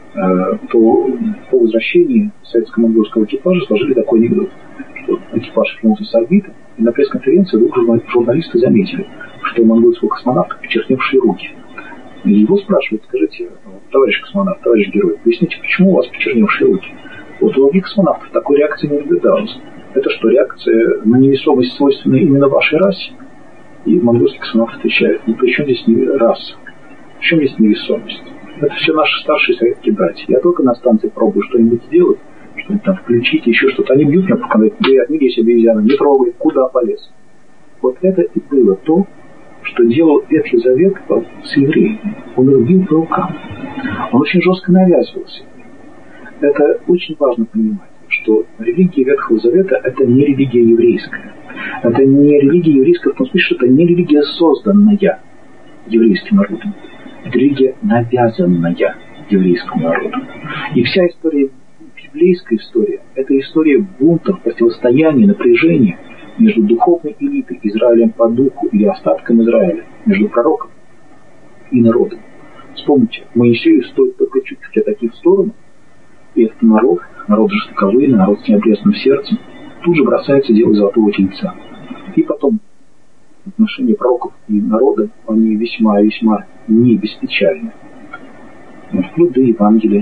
то по возвращении советско-монгольского экипажа сложили такой анекдот, что экипаж вернулся с орбиты, и на пресс-конференции журналисты заметили, что у монгольского космонавта почерневшие руки. И его спрашивают: скажите, товарищ космонавт, товарищ герой, объясните, почему у вас почерневшие руки? Вот у других космонавтов такой реакции не наблюдалось. Это что, реакция на невесомость свойственна именно вашей расе? И монгольский космонавт отвечает: ну при чем здесь раса? В чем здесь невесомость? Это все наши старшие советские братья. Я только на станции пробую что-нибудь сделать, что-нибудь там включить, еще что-то. Они бьют меня по каналу, говорят: не лезь, обезьяна, не трогай, куда полез? Вот это и было то, что делал Ветхий Завет с евреями. Он их бил по рукам. Он очень жестко навязывался. Это очень важно понимать, что религия Ветхого Завета – это не религия еврейская. Это не религия еврейская в том смысле, что это не религия, созданная еврейским народом. Это религия, навязанная еврейскому народу. И вся история, библейская история, это история бунтов, противостояния, напряжения между духовной элитой, Израилем по духу или остатком Израиля, между пророком и народом. Вспомните, Моисею стоит только чуть-чуть отойти в сторону, и этот народ жестоковыйный, народ с необрезанным сердцем, тут же бросается делать золотого тельца. И потом отношения пророков и народа, они весьма-весьма не беспечальны. Вплоть до Евангелия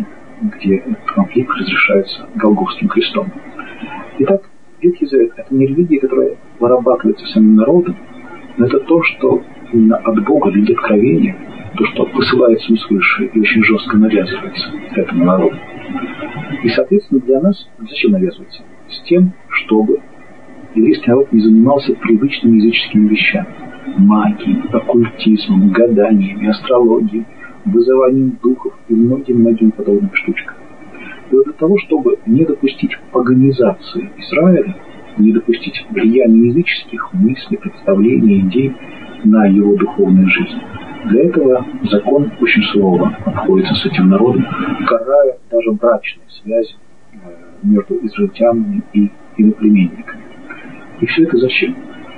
где этот конфликт разрешается Голгофским крестом. Итак, Ветхий Завет – это не религия, которая вырабатывается самим народом, но это то, что именно от Бога в виде откровения, то, что посылается им свыше и очень жестко навязывается этому народу. И, соответственно, для нас зачем навязываться? С тем, чтобы еврейский народ не занимался привычными языческими вещами. Магией, оккультизмом, гаданиями, астрологией, вызыванием духов и многими подобными штучками. И вот для того, чтобы не допустить паганизации Израиля, не допустить влияния языческих мыслей, представлений, идей на его духовную жизнь, для этого закон очень сурово обходится с этим народом, карая даже брачные связи между израильтянами и иноплеменниками. И все это зачем?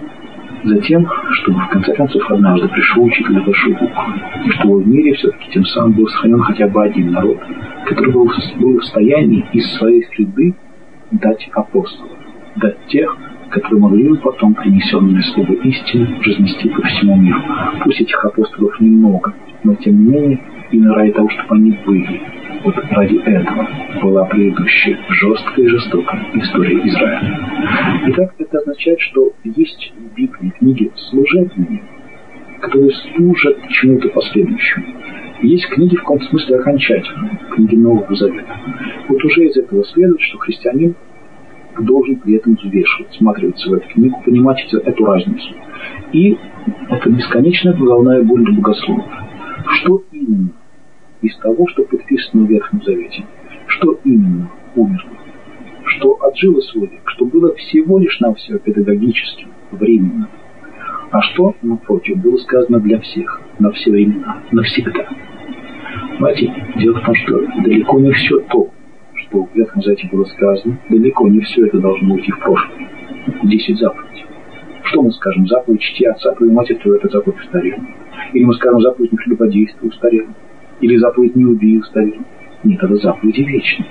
Затем, чтобы в конце концов однажды пришел учитель большой буквы, и чтобы в мире все-таки тем самым был сохранен хотя бы один народ, который был в состоянии из своей среды дать апостолов, дать тех, которые могли бы потом принесенные слово истины разнести по всему миру. Пусть этих апостолов немного, но тем не менее, именно ради того, чтобы они были. Вот ради этого была предыдущая жесткая и жестокая история Израиля. Итак, это означает, что есть в Библии книги служебные, которые служат чему-то последующему. Есть книги в каком-то смысле окончательные, книги Нового Завета. Вот уже из этого следует, что христианин должен при этом взвешивать, всматриваться в эту книгу, понимать эту разницу. И это бесконечная головная боль для богословов. Что именно из того, что подписано в Ветхом Завете, что именно умерло, что отжило свой век, что было всего лишь навсего педагогическим, временным, а что, напротив, было сказано для всех, на все времена, навсегда. Понимаете, дело в том, что далеко не все то, что в Ветхом Завете было сказано, далеко не все это должно уйти в прошлое. 10 заповедей. Что мы скажем? Заповедь чти отца, твою мать, это заповедь устарела. Или мы скажем, заповедь не прелюбодействуй, устарела. Или заповедь не убей, устарела. Нет, это заповеди вечные.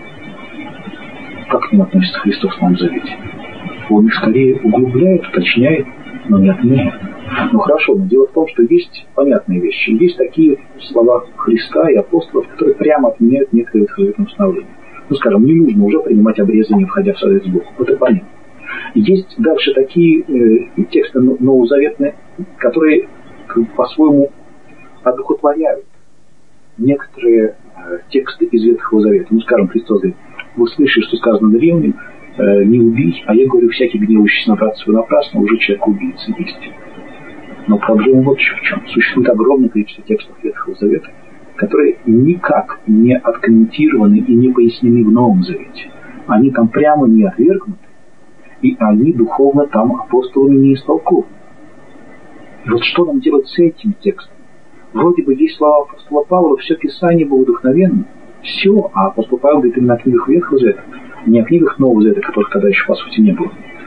Как к ним относится Христос в Новом Завете? Он их скорее углубляет, уточняет, но не отменяет. Ну хорошо, но дело в том, что есть понятные вещи. Есть такие слова Христа и апостолов, которые прямо отменяют некоторые ветхозаветные установления. Ну, скажем, не нужно уже принимать обрезание, входя в Совет с Богом. Это понятно. Есть дальше такие тексты новозаветные, которые по-своему одухотворяют некоторые тексты из Ветхого Завета. Ну, скажем, Христос говорит: вы слышали, что сказано древним, не убей, а я говорю, всякий гневающийся на брата своего напрасно, уже человек-убийца есть. Но проблема вот в чем. Существует огромное количество текстов Ветхого Завета, которые никак не откомментированы и не пояснены в Новом Завете. Они там прямо не отвергнуты, и они духовно там апостолами не истолкованы. И вот что нам делать с этим текстом? Вроде бы есть слова апостола Павла, все Писание было вдохновенно, все, а апостол Павел говорит именно о книгах Ветхого Завета, не о книгах Нового Завета, которых тогда еще по сути не было.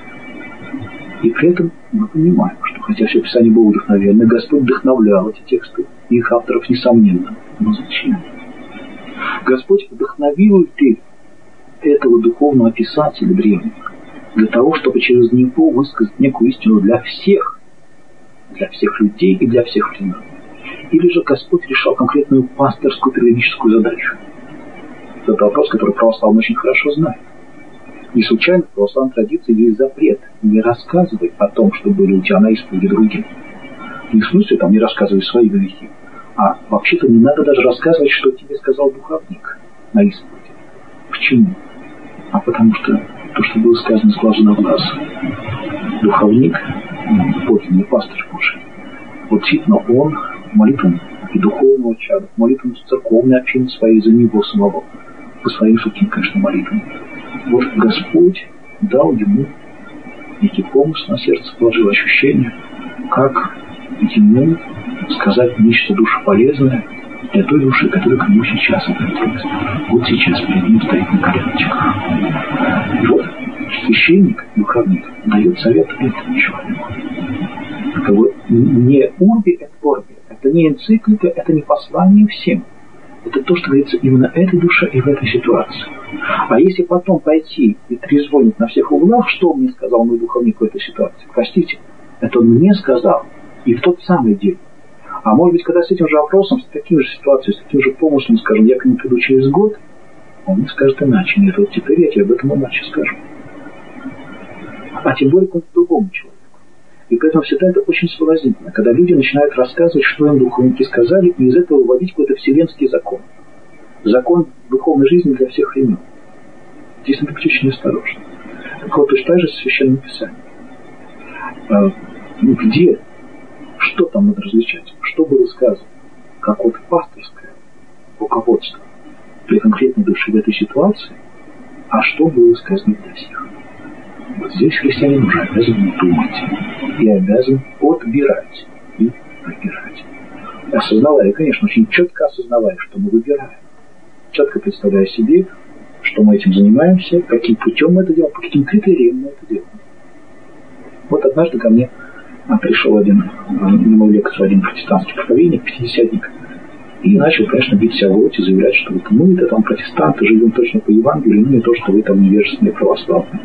И при этом мы понимаем, что хотя все Писание было вдохновенно, Господь вдохновлял эти тексты, их авторов несомненно. Но зачем? Господь вдохновил ли этого духовного писателя древнего для того, чтобы через него высказать некую истину для всех людей и для всех времен? Или же Господь решал конкретную пасторскую педагогическую задачу? Это вопрос, который православные очень хорошо знают. Не случайно в православной традиции есть запрет не рассказывать о том, что были у тебя на исповеди другим. Не в смысле там не рассказывай свои грехи, а вообще-то не надо даже рассказывать, что тебе сказал духовник на исповеди. Почему? А потому что то, что было сказано с глазу на глаз. Духовник, подлинный пастырь Божий, вот действительно он молитвами и духовного чада, молитвами церковной общины своей за него самого, по своим сухим, конечно, молитвам. Вот Господь дал ему некий помысл на сердце, положил ощущение, как ему сказать нечто душеполезное для той души, которая к нему сейчас обратилась. Вот сейчас перед ним стоит на коленочках. И вот священник, духовник, дает совет этому человеку. Это вот не урби эт орби, это не энциклика, это не послание всем. Это то, что говорится именно этой душе и в этой ситуации. А если потом пойти и трезвонить на всех углах, что мне сказал мой духовник в этой ситуации? Простите, это он мне сказал и в тот самый день. А может быть, когда с этим же вопросом, с такими же ситуациями, с таким же помыслом, скажем, я к нему приду через год, Он скажет иначе. Нет, вот теперь я тебе об этом иначе скажу. А тем более какому-то другому человеку. И поэтому всегда это очень соблазнительно, когда люди начинают рассказывать, что им духовники сказали, и из этого выводить какой-то вселенский закон. Закон духовной жизни для всех времен. Здесь надо быть очень осторожно. Так вот, точно так же в Священном Писании. Где, что там надо различать? Что было сказано? Как вот пасторское руководство для конкретной души в этой ситуации, а что было сказано для всех? Вот здесь христианин уже обязан думать и обязан отбирать и выбирать. Осознавая, конечно, очень четко осознавая, что мы выбираем. Четко представляя себе, что мы этим занимаемся, каким путем мы это делаем, по каким критериям мы это делаем. Вот однажды ко мне пришел на мою лекцию один протестантский проповедник, пятидесятник, и начал, конечно, бить себя в грудь и заявлять, что вот мы-то там протестанты, живем точно по Евангелию, не то, что вы там невежественные православные.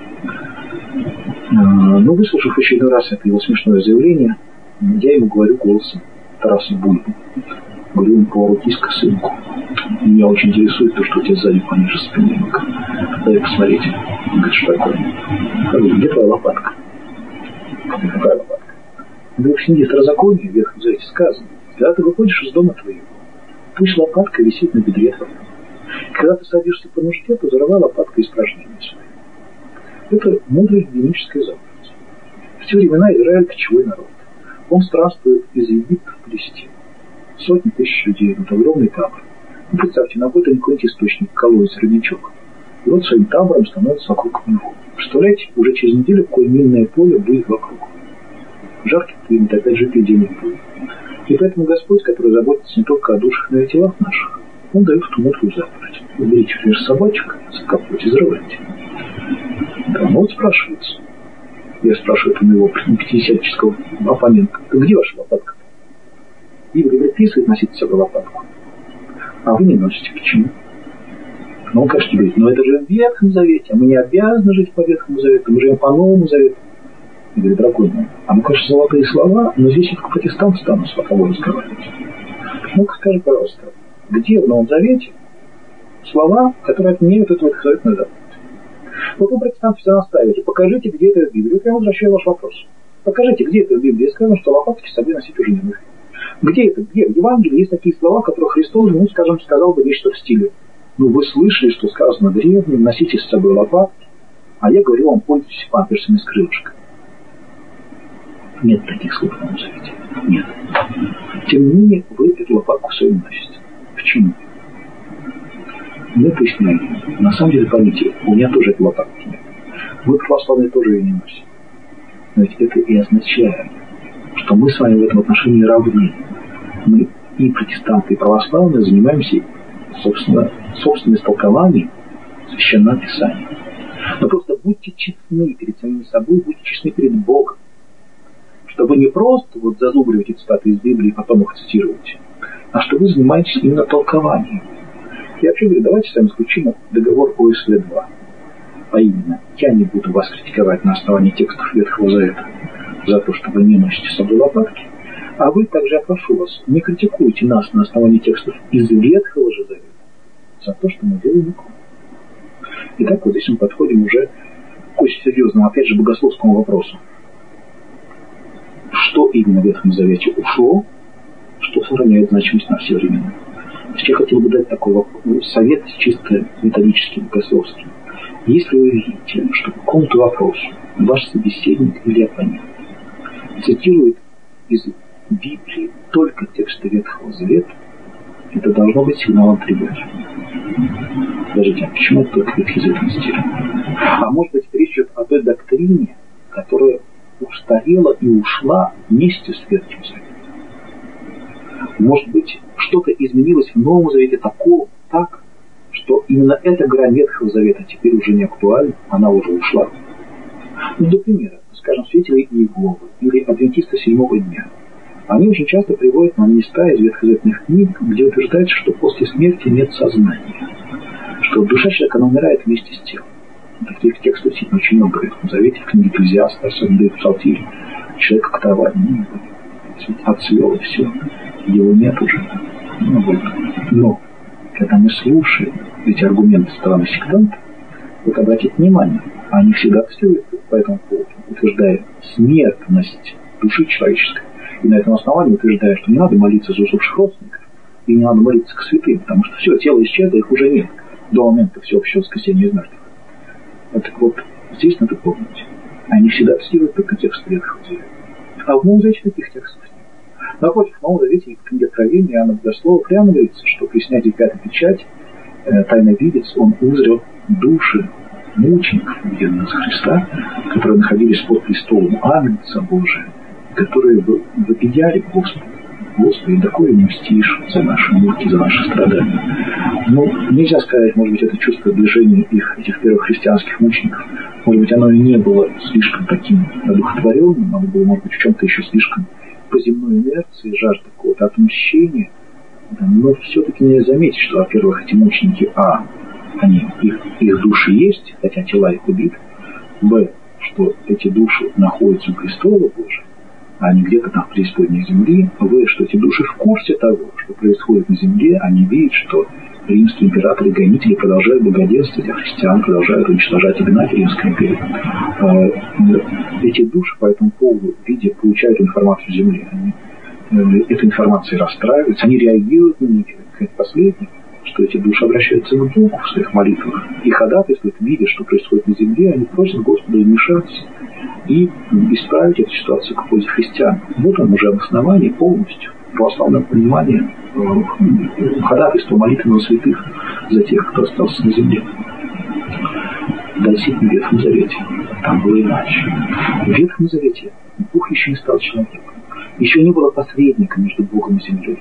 Но выслушав в очередной раз это его смешное заявление, я ему говорю голосом Тараса Бульбы. Говорю ему, поворотись-ка, сынку. Меня очень интересует то, что у тебя сзади пониже спины. Дай посмотреть. Он говорит, что такое? Я говорю, где твоя лопатка? Какая лопатка? Я говорю, в книге Второзакония, в Ветхом Завете сказано, когда ты выходишь из дома твоего, пусть лопатка висит на бедре твоем. Когда ты садишься по нужде, то зарывай лопаткой испражнения свои. Это мудрая гигиеническая заповедь. В те времена Израиль кочевой народ. Он странствует из Египта в Палестину. Сотни тысяч людей, вот огромный табор. Ну, представьте, на какой-то какой-нибудь источник, колодец, родничок. И вот своим табором становится вокруг него. Представляете, уже через неделю какое минное поле будет вокруг. Жаркий климат, опять же, эпидемия будет. И поэтому Господь, который заботится не только о душах, но и о телах наших, Он дает эту мудрую заповедь. Уберите лишь собачек, закапывайте, взрывайте. Да, ну вот спрашивается. Я спрашиваю это моего пятидесятнического оппонента. Где ваша лопатка? Библия предписывает носить с собой лопатку. А вы не носите. Почему? Ну, он, конечно, говорит, но это же в Ветхом Завете, а мы не обязаны жить по Ветхому Завету, мы живем по Новому Завету. Я говорю, дорогой мой, а мы, конечно, золотые слова, но здесь я как протестант стану с тобой разговаривать. Ну-ка скажи, пожалуйста, где в Новом Завете слова, которые отменяют эту ветхозаветную заповедь? Вот вы, протестанты, всегда настаиваете, покажите, где это в Библии. Вот я возвращаю ваш вопрос. Покажите, где это в Библии сказано, что лопатки с собой носить уже не нужно. Где это? Где? В Евангелии есть такие слова, которые Христос, ну, скажем, сказал бы нечто в стиле. Ну, вы слышали, что сказано древним, носите с собой лопатки, а я говорю вам, пользуйтесь памперсами с крылышками. Нет таких слов в Новом Завете. Нет. Тем не менее, вы эту лопатку свою носите. Почему? Мы поясняем. На самом деле, поймите, у меня тоже этой лопатки нет. Вы, православные, тоже ее не носите. Но ведь это и означает, что мы с вами в этом отношении равны. Мы и протестанты, и православные занимаемся, собственным истолкованием Священного Писания. Но просто будьте честны перед самим собой, будьте честны перед Богом. Чтобы не просто вот зазубривать цитаты из Библии и потом их цитировать, а что вы занимаетесь именно толкованием. Я вообще говорю, давайте с вами заключим договор ОСВ-2. А именно, я не буду вас критиковать на основании текстов Ветхого Завета за то, что вы не носите с собой лопатки, а вы также, я прошу вас, не критикуйте нас на основании текстов из Ветхого же Завета за то, что мы делаем неправильно. Итак, вот здесь мы подходим уже к очень серьезному, опять же, богословскому вопросу. Что именно в Ветхом Завете ушло, что сохраняет значимость на все времена. Я хотел бы дать такой совет чисто методический, богословский. Если вы видите, что по какому-то вопросу ваш собеседник или оппонент цитирует из Библии только тексты Ветхого Завета, это должно быть сигналом тревоги. Подождите, а почему это только Ветхий Завет цитирует? А может быть, речь идет о той доктрине, которая устарела и ушла вместе с Ветхим Заветом. Может быть, что-то изменилось в Новом Завете так, что именно эта грань Ветхого Завета теперь уже не актуальна, она уже ушла. Ну, для примера, скажем, свидетели Иеговы или адвентисты седьмого дня. Они очень часто приводят нам места из ветхозаветных книг, где утверждается, что после смерти нет сознания, что душа человека, она умирает вместе с телом. Таких текстов действительно очень много в Ветхом Завете, в книге Экклезиаста, особенно в Псалтире. Человек как трава, отцвел и все, его нет уже. Но когда мы слушаем эти аргументы стороны сектантов, вот обратите внимание, они всегда цитируют по этому поводу, утверждая смертность души человеческой. И на этом основании утверждая, что не надо молиться за усопших родственников, и не надо молиться к святым, потому что все, тело исчезло, их уже нет до момента всеобщего воскресения из мертвых. Так вот, здесь надо помнить, они всегда цитируют только тексты Ветхого Завета. А в Новом Завете таких текстов нет. Напротив, в Новом Завете в книге Откровения Иоанна Богослова прямо говорится, что при снятии пятой печати тайновидец, он узрел души мучеников Иисуса Христа, которые находились под престолом Агнца Божия, которые вопияли к Господу. Господи, такое не мстишь за наши муки, за наши страдания. Ну, нельзя сказать, может быть, это чувство движения этих первых христианских мучеников, может быть, оно и не было слишком таким одухотворенным, оно было, может быть, в чем-то еще слишком по земной инерции, жажда какого-то отмщения. Да, но все-таки нельзя заметить, что, во-первых, эти мученики, их души есть, хотя тела их убиты, что эти души находятся у престола Божия, а не где-то там в преисподней земли, что эти души в курсе того, что происходит на земле, они видят, что римские императоры и гонители продолжают благоденствовать, а христиан продолжают уничтожать и гнать Римской империи. Эти души по этому поводу, получают информацию земли, они этой информацией расстраиваются, они реагируют на нее, как последние, что эти души обращаются к Богу в своих молитвах и ходатайствуют, видя, что происходит на земле, они просят Господа вмешаться и исправить эту ситуацию к пользе христиан. Вот он уже обоснование полностью православного понимания ходатайства молитвенного святых за тех, кто остался на земле. Дальше в Ветхом Завете. Там было иначе. В Ветхом Завете Бог еще не стал человеком. Еще не было посредника между Богом и землей.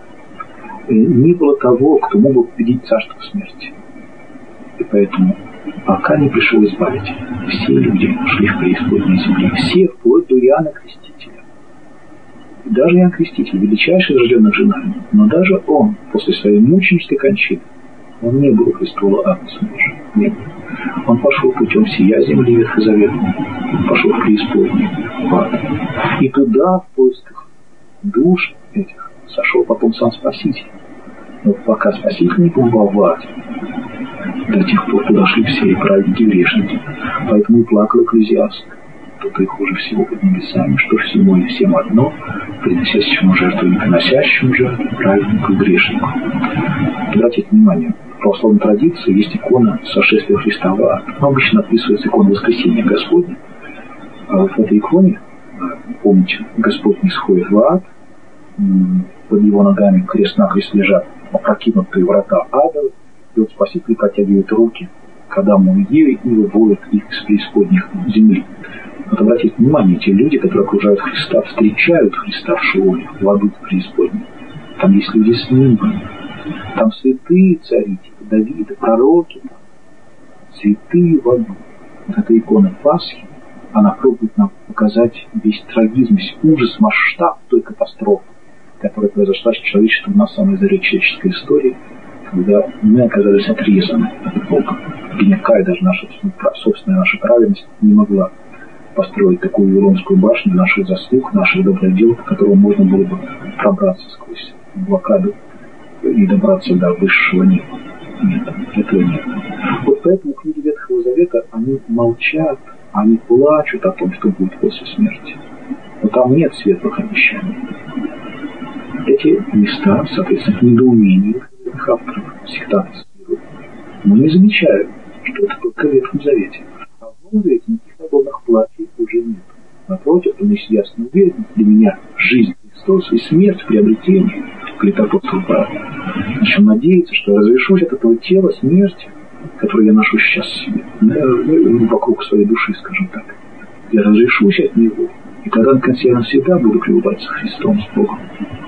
Не было того, кто мог бы победить царство смерти. И поэтому, пока не пришел Избавитель, все люди шли в преисподней земли. Все, вплоть до Иоанна Крестителя. И даже Иоанн Креститель, величайший из рожденных женами, но даже он, после своей мученической кончины, он не был у престола Агнца Божия. Нет. Он пошел путем сия земли ветхозаветной. Он пошел в преисподнюю, в ад. И туда, в поисках душ этих, сошел потом сам Спаситель. Но пока Спаситель не побывал в аде, до тех пор туда шли все, и праведники, и грешники. Поэтому и плакал Экклезиаст. Кто-то и хуже всего под небесами, что всему и всем одно, приносящему жертву и не приносящему жертву, праведнику и грешнику. Обратите внимание, в православной традиции есть икона сошествия Христа в ад. Обычно описывается икона воскресения Господня. А вот в этой иконе, помните, Господь не сходит в ад, под его ногами крест-накрест лежат опрокинутые врата ада, и вот Спаситель протягивает руки к Адаму и Еве и выводит их из преисподних земли. Вот обратите внимание, те люди, которые окружают Христа, встречают Христа в Шиоле, в аду преисподней. Там есть люди с ним. Там святые цари, типа Давида, пророки. Святые в аду. Вот эта икона Пасхи, она пробует нам показать весь трагизм, весь ужас, масштаб той катастрофы, которая произошла с человечеством на самой заре человеческой истории, когда мы оказались отрезаны от Бога. И никакая даже наша собственная праведность не могла построить такую Вавилонскую башню наших заслуг, наших добрых дел, по которым можно было бы пробраться сквозь блокаду и добраться до высшего неба. Нет, этого нет. Вот поэтому книги Ветхого Завета, они молчат, они плачут о том, что будет после смерти. Но там нет светлых обещаний. Эти места, соответственно, недоумения авторов, сектантов, мы не замечаем, что это только в Ветхом Завете. А в Новом Завете никаких подобных платьев уже нет. Напротив, там есть ясная уверенность, для меня жизнь Христос и смерть, приобретение, говорит апостол Павел. Значит, он надеется, что я разрешусь от этого тела смерти, которое я ношу сейчас в себе, вокруг своей души, скажем так. Я разрешусь от него, и тогда на конце я навсегда буду пребывать Христом, с Богом.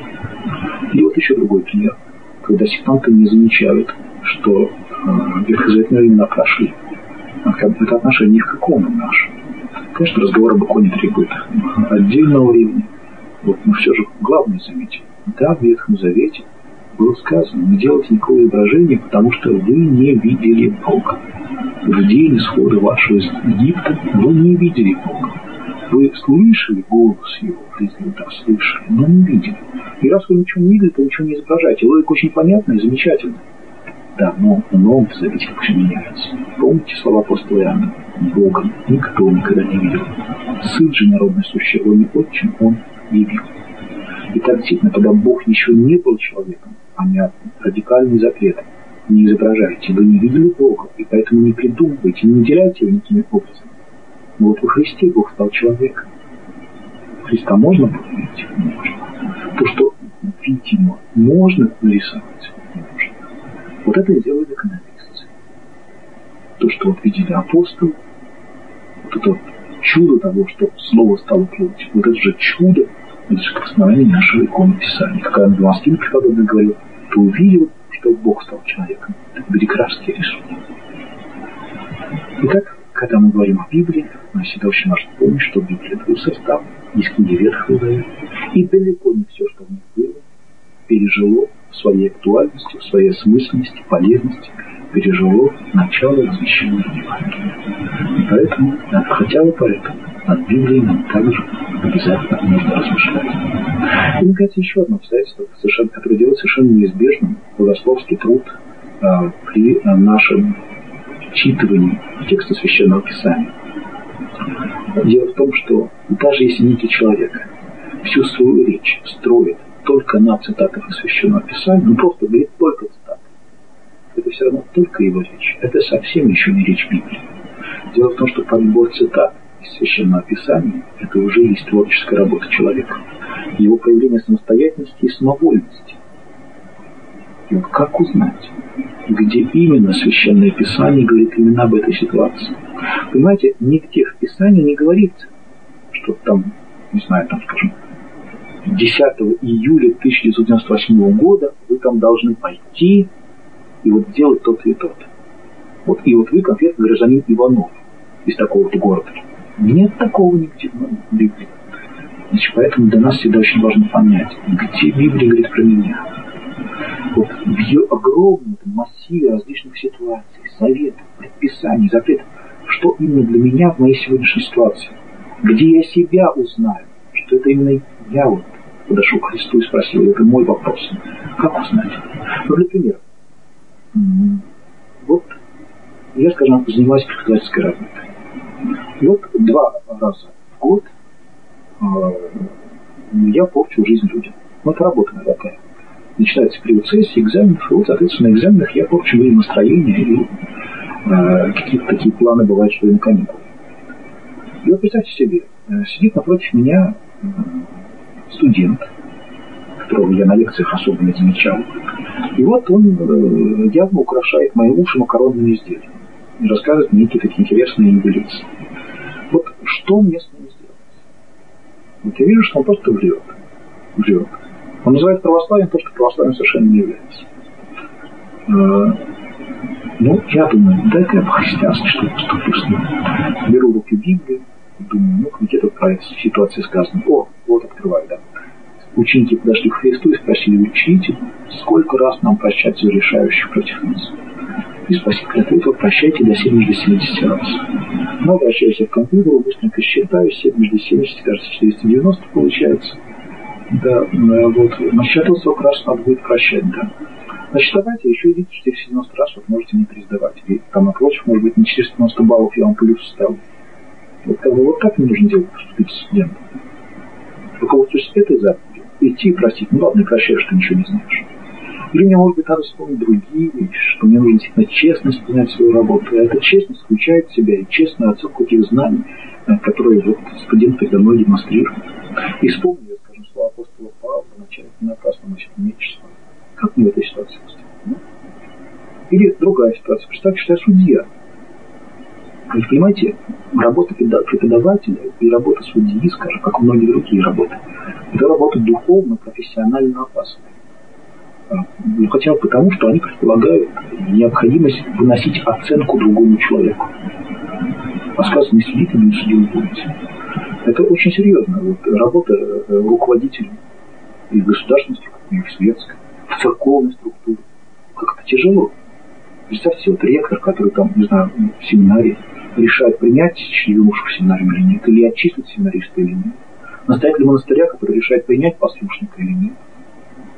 И вот еще другой пример, когда сектанты не замечают, что ветхозаветные времена прошли. Это отношение их к иконам нашим. Конечно, разговор об иконе требует отдельного времени. Вот, но все же главное заметить. Да, в Ветхом Завете было сказано, не делайте никакого изображения, потому что вы не видели Бога. В день исхода вашего из Египта вы не видели Бога. Вы слышали голос его, да, слышали, но не видели. И раз вы ничего не видели, то ничего не изображаете. Логика очень понятная и замечательная. Да, но в Новом Завете все меняется. Помните слова апостола Иоанна? Бога никто никогда не видел. Сын же народный сущий, его не отчим, он явил. И так действительно, когда Бог еще не был человеком, понятно, радикальный запрет. Не изображайте, вы не видели Бога, и поэтому не придумывайте, не наделяйте его никакими образами. Но вот во Христе Бог стал человеком. Христа можно было видеть? Можно. То, что видимо можно нарисовать, не можно. Вот это и делают иконовисцы. То, что вот видели апостолы, вот это чудо того, что слово стало плотью, вот это же чудо, это же основание нашего иконописания. Как Иоанн Дамаскин преподобный говорил, ты увидел, что Бог стал человеком. Это Береграфский рисунок. Итак, когда мы говорим о Библии, нам всегда очень важно помнить, что Библия – это состав из книги Ветхого Завета. И далеко не все, что в них было, пережило в своей актуальности, в своей осмысленности, полезности, пережило начало возвещения Евангелия. Поэтому, хотя бы поэтому, над Библией нам также обязательно нужно размышлять. И, наконец, еще одно обстоятельство, которое делает совершенно неизбежным богословский труд при нашем читывании текста Священного Писания. Дело в том, что даже если некий человек всю свою речь строит только на цитатах из Священного Писания, ну просто говорит только цитаты, это все равно только его речь. Это совсем еще не речь Библии. Дело в том, что подбор цитат из Священного Писания – это уже есть творческая работа человека. Его проявление самостоятельности и самовольности. И вот как узнать, где именно Священное Писание говорит именно об этой ситуации? Понимаете, нигде в Писании не говорится, что там, не знаю, там, скажем, 10 июля 1998 года вы там должны пойти и вот сделать то-то и то-то. Вот, и вот вы конкретно гражданин Иванов из такого-то города. Нет такого нигде в Библии. Значит, поэтому для нас всегда очень важно понять, где Библия говорит про меня. Вот в ее огромном массиве различных ситуаций, советов, предписаний, запретов, что именно для меня в моей сегодняшней ситуации, где я себя узнаю, что это именно я вот подошел к Христу и спросил, это мой вопрос. Как узнать? Ну, для примера. Вот я, скажем, занимаюсь преподавательской работой. И вот 2 раза в год я порчу жизнь людям. Вот работа моя такая. Начинается период сессии, экзаменов, и вот, соответственно, на экзаменах я порчу им настроение, и какие-то такие планы бывают, что и на каникулы. И вот представьте себе, сидит напротив меня студент, которого я на лекциях особо не замечал. И вот он явно украшает мои уши макаронными изделиями и рассказывает мне какие-то такие интересные небылицы. Вот что мне с ним сделать? Вот я вижу, что он просто врет. Он называет православием то, что православием совершенно не является. Ну, я думаю, дай-ка я по-христиански что-то поступлю с ним. Беру в руки Библию, думаю, ну, где-то про ситуацию сказано. О, вот открываю, да. Ученики подошли к Христу и спросили: учитель, сколько раз нам прощать за решающих против нас? И Спаситель ответил: прощайте до 70 раз. Но обращаюсь к компьютеру, быстренько считаю, 70, кажется, 490 получается. Да, вот. Значит, это сколько раз надо будет прощать, да. Значит, давайте еще идите 490 раз, вот можете не пересдавать. И там напротив, может быть, не 490 баллов я вам плюс ставлю. Вот так не нужно делать, поступить студентам. Руководствуясь этой заповедью, идти и просить: ну ладно, прощай, что ничего не знаешь. Или мне, может быть, надо вспомнить другие вещи, что мне нужно действительно честно исполнять свою работу. И эта честность включает в себя и честную оценку тех знаний, которые вот студент передо мной демонстрирует. И вспомню, скажем, слова апостола Павла: начать не напрасно носить меч свой. Как мне в этой ситуации поступить? Или другая ситуация. Представьте, что я судья. Вы понимаете, работа преподавателя и работа судьи, скажем, как и многие другие работы, это работа духовно, профессионально опасная. Ну, хотя бы потому, что они предполагают необходимость выносить оценку другому человеку. А сказано: не судите, не судимы будете. Это очень серьезно. Вот, работа руководителя и в государственной структуре, и в светской, в церковной структуре. Как это тяжело. Представьте, вот ректор, который там, не знаю, в семинарии решает принять юношу в семинарию или нет, или отчислить семинариста или нет. Настоятель монастыря, который решает принять послушника или нет.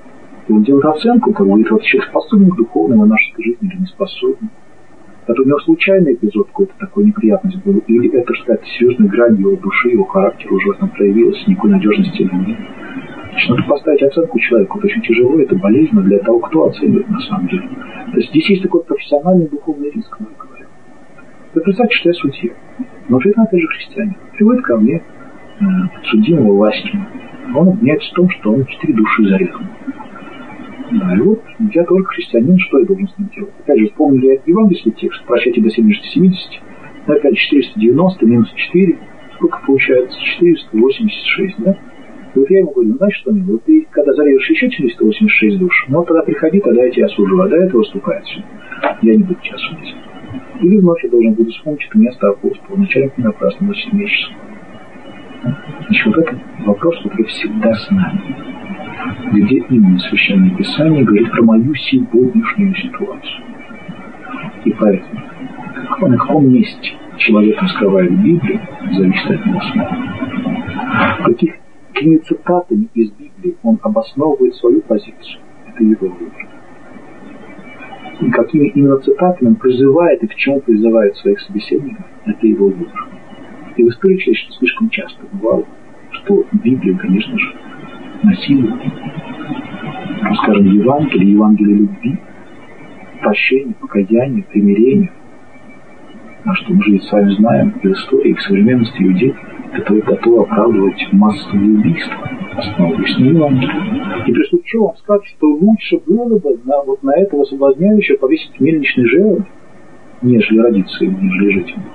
И он делает оценку, как говорит, вот человек способен к духовной монашеской жизни или не способен. Это у него случайный эпизод какой-то такой неприятность был, или это, что сказать, серьезная грань его души, его характера уже в этом проявилась, никакой надежности или нет. Значит, надо поставить оценку человеку, это очень тяжело, это болезненно для того, кто оценивает на самом деле. То есть здесь есть такой профессиональный духовный риск, как я говорю. Вы представьте, что я судья, но при этом, опять же, христианин. Приводит ко мне подсудимого Васькина. Он обвиняется в том, что он 4 души зарезал. Да, и вот я только христианин, что я должен с ним делать? Опять же, вспомнили я евангельский текст, прощайте до 70, опять 490 минус 4, сколько получается? 486, да? И вот я ему говорю, знаешь что, милый, вот ты когда зарежешь еще 486 душ, ну тогда приходи, тогда я тебя осужу, а до этого выступает все. Я не буду тебя судить. Или вновь я должен буду вспомнить это место апостола, начальник не напрасно, 8 месяцев. Значит, вот это вопрос, который всегда с нами. Где именно Священное Писание говорит про мою сегодняшнюю ситуацию. И поэтому, на каком месте человек раскрывает Библию, зависит от него самого. Какими цитатами из Библии он обосновывает свою позицию, это его выбор. И какими именно цитатами он призывает и к чему призывает своих собеседников, это его выбор. И в истории человечества слишком часто бывало, что Библию, конечно же, насилуют. Ну, скажем, Евангелие любви, прощения, покаяния, примирения. А что мы же с вами знаем из истории, и в современности людей, которые готовы оправдывать массовые убийства, основываясь на Евангелии. И прислучу вам сказать, что лучше было бы на этого соблазняющего повесить мельничный жереб, нежели родиться ему, нежели жить ему.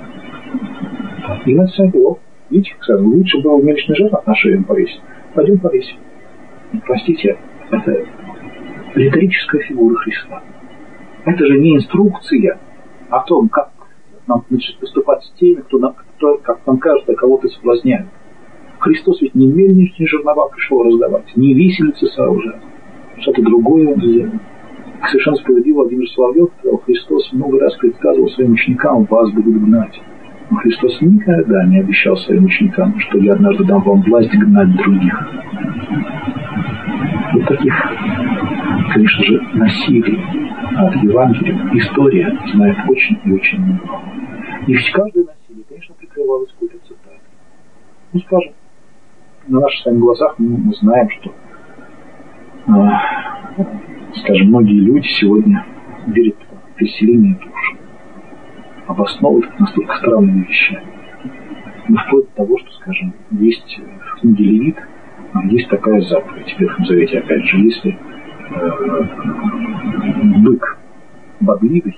И на самом видите, как сказано, лучше было мельничный жереб на шею повесить. Пойдем повесим. Простите, это риторическая фигура Христа. Это же не инструкция о том, как нам поступать с теми, кто, как нам кажется, кого-то соблазняет. Христос ведь не мельничные жернова пришел раздавать, не виселицы сооружать. Что-то другое он сделал. Совершенно справедливо Владимир Соловьев сказал, Христос много раз предсказывал своим ученикам, вас будут гнать. Но Христос никогда не обещал своим ученикам, что я однажды дам вам власть гнать других. Вот таких, конечно же, насилий от Евангелия история знает очень и очень много. И каждое насилие, конечно, прикрывалось какой-то цитатой. Ну, скажем, на наших с вами глазах мы знаем, что, скажем, многие люди сегодня верят в переселение душ, обосновывают это настолько странными вещами. Ну, вплоть до того, что, скажем, есть в книге Левит, есть такая заповедь в Ветхом Завете, опять же, если бык бодливый,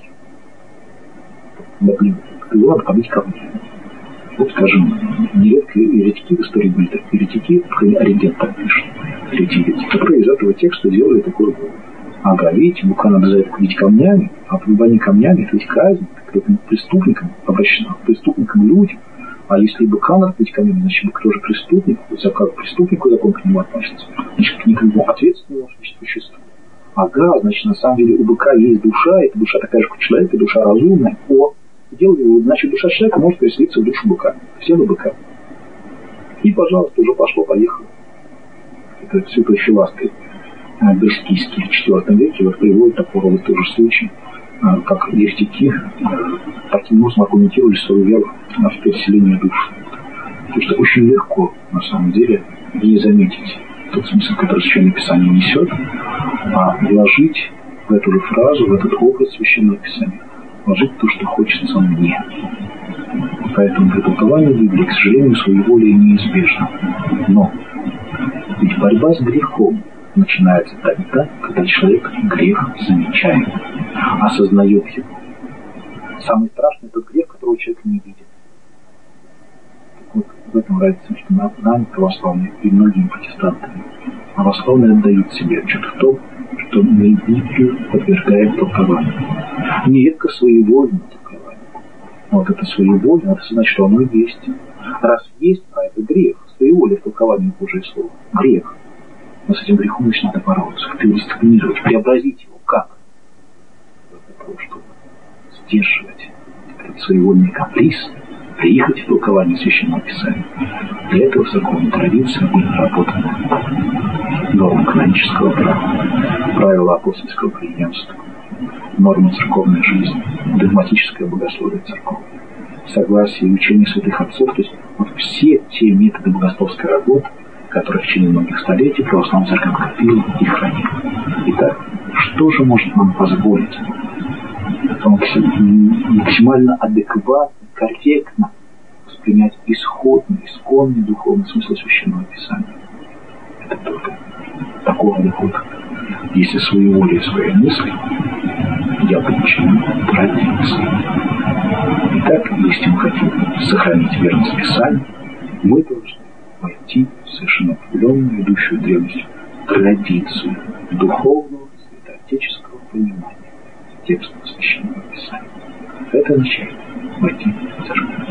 то его надо побить камнем. Вот, скажем, нередко еретики в истории были так. Еретики, Оригент так пишет, еретики, которые из этого текста делали такое. Ага, видите, быка надо за это бить камнями, а побивание камнями это ведь казнь, к преступникам обращена, к преступникам людям. А если быка надо бить камнями, значит бык тоже преступник, как к преступнику закон к нему относится, значит к нему ответственному существу. Ага, значит, на самом деле у быка есть душа, эта душа такая же, как у человека, душа разумная. Значит, душа человека может переселиться в душу быка, в тело быка. И, пожалуйста, уже пошло-поехало. Это святой Филаской Бельскийский в IV веке вот приводит такой рода тоже случай, как еретики таким образом аргументировали свою веру в переселение душ. Потому что очень легко, на самом деле, не заметить тот смысл, который Священное Писание несет, а вложить в эту же фразу, в этот образ Священного Писания, вложить то, что хочется мне. Поэтому при толковании Библии, к сожалению, своеволие неизбежно. Но ведь борьба с грехом начинается тогда, когда человек грех замечает, осознает его. Самый страшный тот грех, которого человек не видит. Так вот, в этом разница между нами, православными, и многими протестантами. Православные отдают себе отчет в том, что мы Библию подвергаем толкованию. Нередко своевольному толкованию. Вот это своевольно, это значит, что оно и есть. Раз есть, а это грех. Своеволие в толковании Божьего Слова. Грех. Но с этим грехом лишь надо бороться, как-то его дисциплинировать, преобразить его. Как? Для того, чтобы сдерживать этот своевольный каприз, приехать в толкование Священного Писания. Для этого закон и традиция были наработаны нормы канонического права, правила апостольского преемства, нормы церковной жизни, догматическое богословие церковь, согласие и учение святых отцов, то есть вот все те методы богословской работы, которые в течение многих столетий православная церковь копила и хранила. Итак, что же может нам позволить максимально адекватно, корректно воспринять исконный духовный смысл Священного Писания? Это только такого дохода. Если своей волей и своей мысли я подчиню традиции. Итак, если мы хотим сохранить верность Писанию, мы должны войти в совершенно определенную, идущую древностью традицию духовного святоотеческого понимания текстов Священного Писания. Это означает войти в церковь.